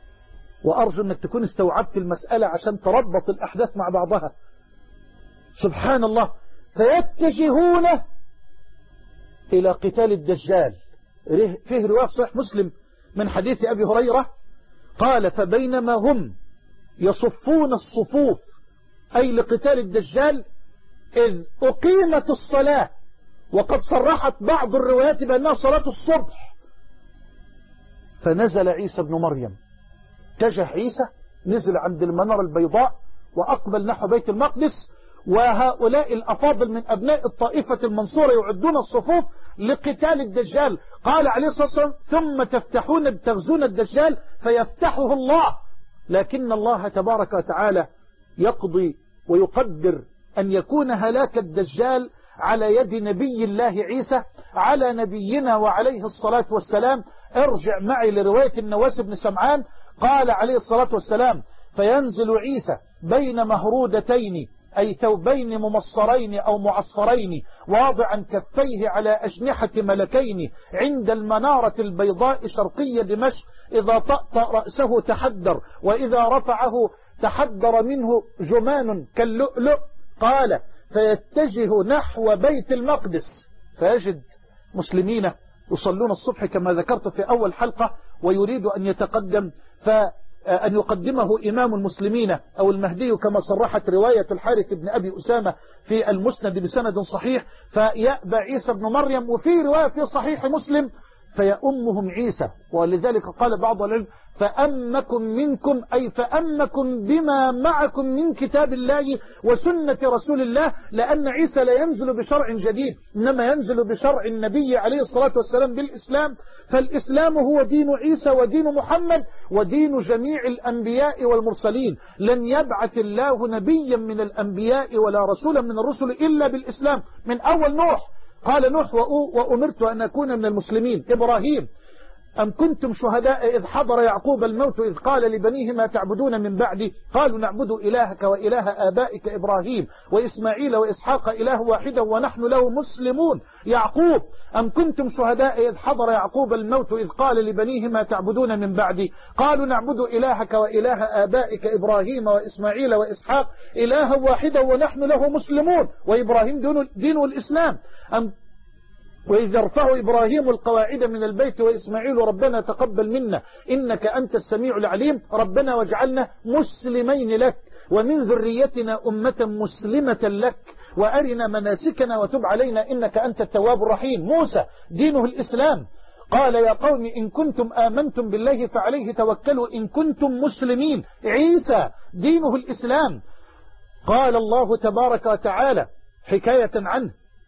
وأرجو أنك تكون استوعبت المسألة عشان تربط الأحداث مع بعضها. سبحان الله. فيتجهون إلى قتال الدجال. فيه رواية صحيح مسلم من حديث أبي هريرة قال فبينما هم يصفون الصفوف أي لقتال الدجال إذ أقيمت الصلاة، وقد صرحت بعض الروايات بأنها صلاة الصبح، فنزل عيسى بن مريم. اتجه عيسى، نزل عند المنارة البيضاء وأقبل نحو بيت المقدس، وهؤلاء الأفاضل من أبناء الطائفة المنصورة يعدون الصفوف لقتال الدجال. قال عليه الصلاة والسلام ثم تفتحون تغزون الدجال فيفتحه الله، لكن الله تبارك وتعالى يقضي ويقدر أن يكون هلاك الدجال على يد نبي الله عيسى على نبينا وعليه الصلاة والسلام. ارجع معي لرواية النواس بن سمعان قال عليه الصلاة والسلام فينزل عيسى بين مهرودتين أي ثوبين ممصرين أو معصفرين واضعا كفيه على أجنحة ملكين عند المنارة البيضاء شرقية دمشق، إذا طأطأ رأسه تحدر وإذا رفعه تحدر منه جمان كاللؤلؤ. قال فيتجه نحو بيت المقدس فيجد مسلمين يصلون الصبح كما ذكرت في أول حلقة، ويريد أن يتقدم فأن يقدمه إمام المسلمين أو المهدي كما صرحت رواية الحارث بن أبي أسامة في المسند بسند صحيح. فيأبى عيسى بن مريم، وفي رواية في صحيح مسلم فيأمهم عيسى، ولذلك قال بعض العلم فأمكم منكم أي فأمكم بما معكم من كتاب الله وسنة رسول الله، لأن عيسى لا ينزل بشرع جديد إنما ينزل بشرع النبي عليه الصلاة والسلام بالإسلام. فالإسلام هو دين عيسى ودين محمد ودين جميع الأنبياء والمرسلين. لن يبعث الله نبيا من الأنبياء ولا رسولا من الرسل إلا بالإسلام. من أول نوح قال نوح وأمرت أن أكون من المسلمين. إبراهيم أم كنتم شهداء إذ حضر يعقوب الموت إذ قال لبنيه ما تعبدون من بعدي قالوا نعبد إلهك وإله آبائك إبراهيم وإسماعيل وإسحاق إله واحدا ونحن له مسلمون. يعقوب أم كنتم شهداء إذ حضر يعقوب الموت إذ قال لبنيه ما تعبدون من بعدي قالوا نعبد إلهك وإله آبائك إبراهيم وإسماعيل وإسحاق إله واحدا ونحن له مسلمون. وإبراهيم دينه الإسلام. أم وإذ يرفع إبراهيم القواعد من البيت وإسماعيل ربنا تقبل منا إنك أنت السميع العليم ربنا واجعلنا مسلمين لك ومن ذريتنا أمة مسلمة لك وأرنا مناسكنا وتب علينا إنك أنت التواب الرحيم. موسى دينه الإسلام قال يا قوم إن كنتم آمنتم بالله فعليه توكلوا إن كنتم مسلمين. عيسى دينه الإسلام. قال الله تبارك وتعالى حكاية عنه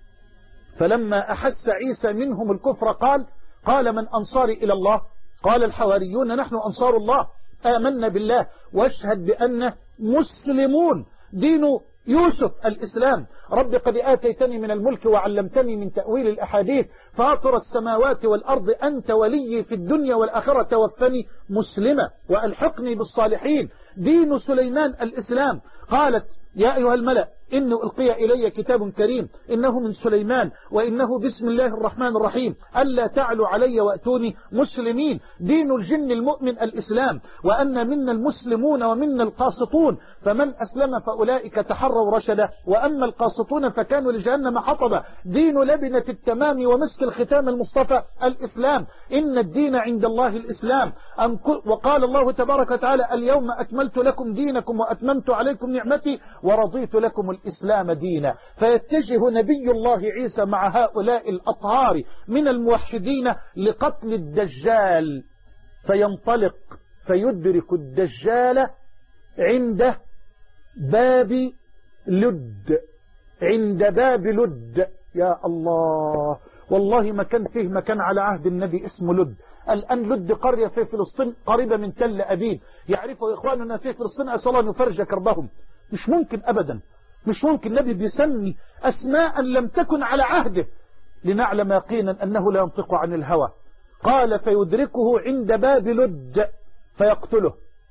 فلما أحس عيسى منهم الكفر قال قال من أنصاري إلى الله قال الحواريون نحن أنصار الله آمنا بالله واشهد بأن مسلمون. دين يوسف الإسلام رب قد آتيتني من الملك وعلمتني من تأويل الأحاديث فاطر السماوات والأرض أنت ولي في الدنيا والآخرة توفني مسلمة وألحقني بالصالحين. دين سليمان الإسلام قالت يا أيها الملأ إنه ألقي إلي كتاب كريم إنه من سليمان وإنه بسم الله الرحمن الرحيم ألا تعلوا علي وأتوني مسلمين. دين الجن المؤمن الإسلام وأن منا المسلمون ومنا القاسطون فمن أسلم فأولئك تحروا رشدا وأما القاسطون فكانوا لجهنم حطبا. دين لبنة التمام ومسك الختام المصطفى الإسلام. إن الدين عند الله الإسلام. وقال الله تبارك وتعالى اليوم أكملت لكم دينكم وأتممت عليكم نعمتي ورضيت لكم الإسلام دينا. فيتجه نبي الله عيسى مع هؤلاء الأطهار من الموحدين لقتل الدجال فينطلق فيدرك الدجال عند باب لد. عند باب لد يا الله والله ما كان فيه مكان على عهد النبي اسمه لد. الآن لد قرية في فلسطين قريبة من تل أبيب يعرفوا إخواننا في فلسطين أسأل الله يفرج كربهم. مش ممكن أبدا مش ممكن. النبي بيسمي أسماء لم تكن على عهده لنعلم يقينا أنه لا ينطق عن الهوى. قال فيدركه عند باب لد فيقتله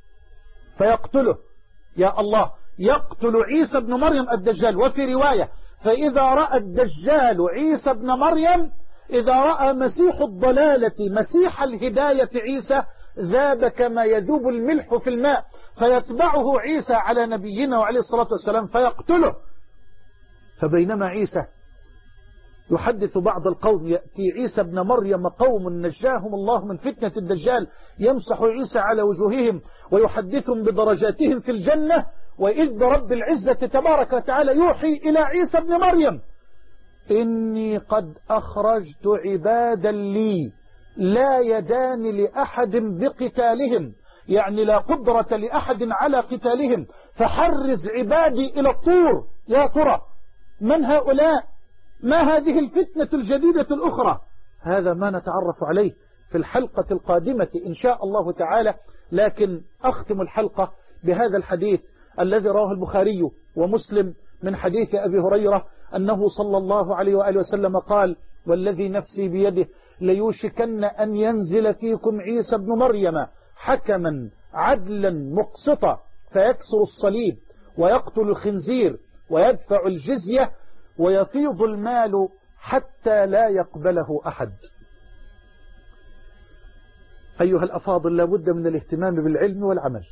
فيقتله يا الله يقتل عيسى بن مريم الدجال. وفي رواية فإذا رأى الدجال عيسى بن مريم إذا رأى مسيح الضلالة مسيح الهداية عيسى ذاب كما يذوب الملح في الماء، فيتبعه عيسى على نبينا وعليه الصلاة والسلام فيقتله. فبينما عيسى يحدث بعض القوم، يأتي عيسى ابن مريم قوم نجاهم الله من فتنة الدجال، يمسح عيسى على وجوههم ويحدثهم بدرجاتهم في الجنة، وإذ برب العزة تبارك وتعالى يوحي إلى عيسى ابن مريم إني قد أخرجت عبادا لي لا يدان لأحد بقتالهم، يعني لا قدرة لأحد على قتالهم، فحرز عبادي إلى الطور. يا ترى من هؤلاء؟ ما هذه الفتنة الجديدة الأخرى؟ هذا ما نتعرف عليه في الحلقة القادمة إن شاء الله تعالى. لكن أختم الحلقة بهذا الحديث الذي رواه البخاري ومسلم من حديث أبي هريرة أنه صلى الله عليه وآله وسلم قال: والذي نفسي بيده ليوشكن أن ينزل فيكم عيسى ابن مريم حكما عدلا مقسطا فيكسر الصليب ويقتل الخنزير ويدفع الجزية ويفيض المال حتى لا يقبله أحد. أيها الأفاضل، لا بد من الاهتمام بالعلم والعمل.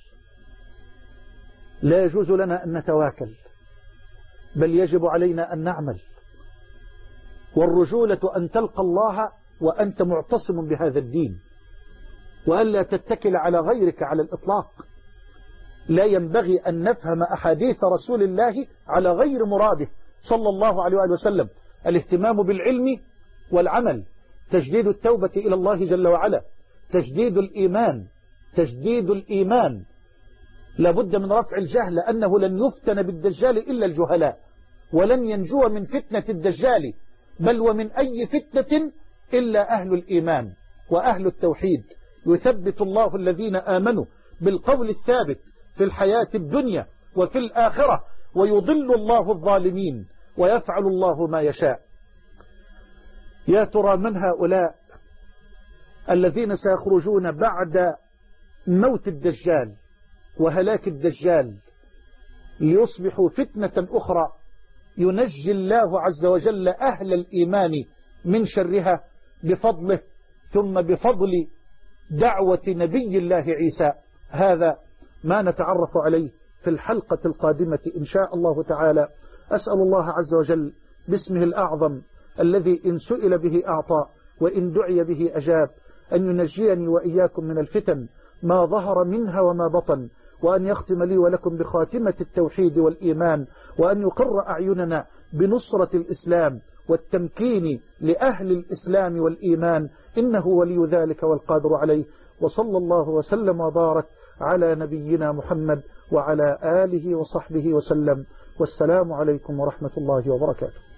لا يجوز لنا أن نتواكل، بل يجب علينا أن نعمل. والرجولة أن تلقى الله وأنت معتصم بهذا الدين، وألا تتكل على غيرك على الإطلاق. لا ينبغي أن نفهم أحاديث رسول الله على غير مراده صلى الله عليه وآله وسلم. الاهتمام بالعلم والعمل، تجديد التوبة إلى الله جل وعلا، تجديد الإيمان، تجديد الإيمان. لابد من رفع الجهل، أنه لن يفتن بالدجال إلا الجهلاء، ولن ينجو من فتنة الدجال بل ومن أي فتنة إلا أهل الإيمان وأهل التوحيد. يثبت الله الذين آمنوا بالقول الثابت في الحياة الدنيا وفي الآخرة، ويضل الله الظالمين ويفعل الله ما يشاء. يا ترى من هؤلاء الذين سيخرجون بعد موت الدجال وهلاك الدجال ليصبحوا فتنة أخرى ينجي الله عز وجل أهل الإيمان من شرها بفضله، ثم بفضل دعوة نبي الله عيسى؟ هذا ما نتعرف عليه في الحلقة القادمة إن شاء الله تعالى. أسأل الله عز وجل باسمه الأعظم الذي إن سئل به أعطى وإن دعي به أجاب أن ينجيني وإياكم من الفتن ما ظهر منها وما بطن، وأن يختم لي ولكم بخاتمة التوحيد والإيمان، وأن يقر أعيننا بنصرة الإسلام والتمكين لأهل الإسلام والإيمان، إنه ولي ذلك والقادر عليه. وصلى الله وسلم وبارك على نبينا محمد وعلى آله وصحبه وسلم، والسلام عليكم ورحمة الله وبركاته.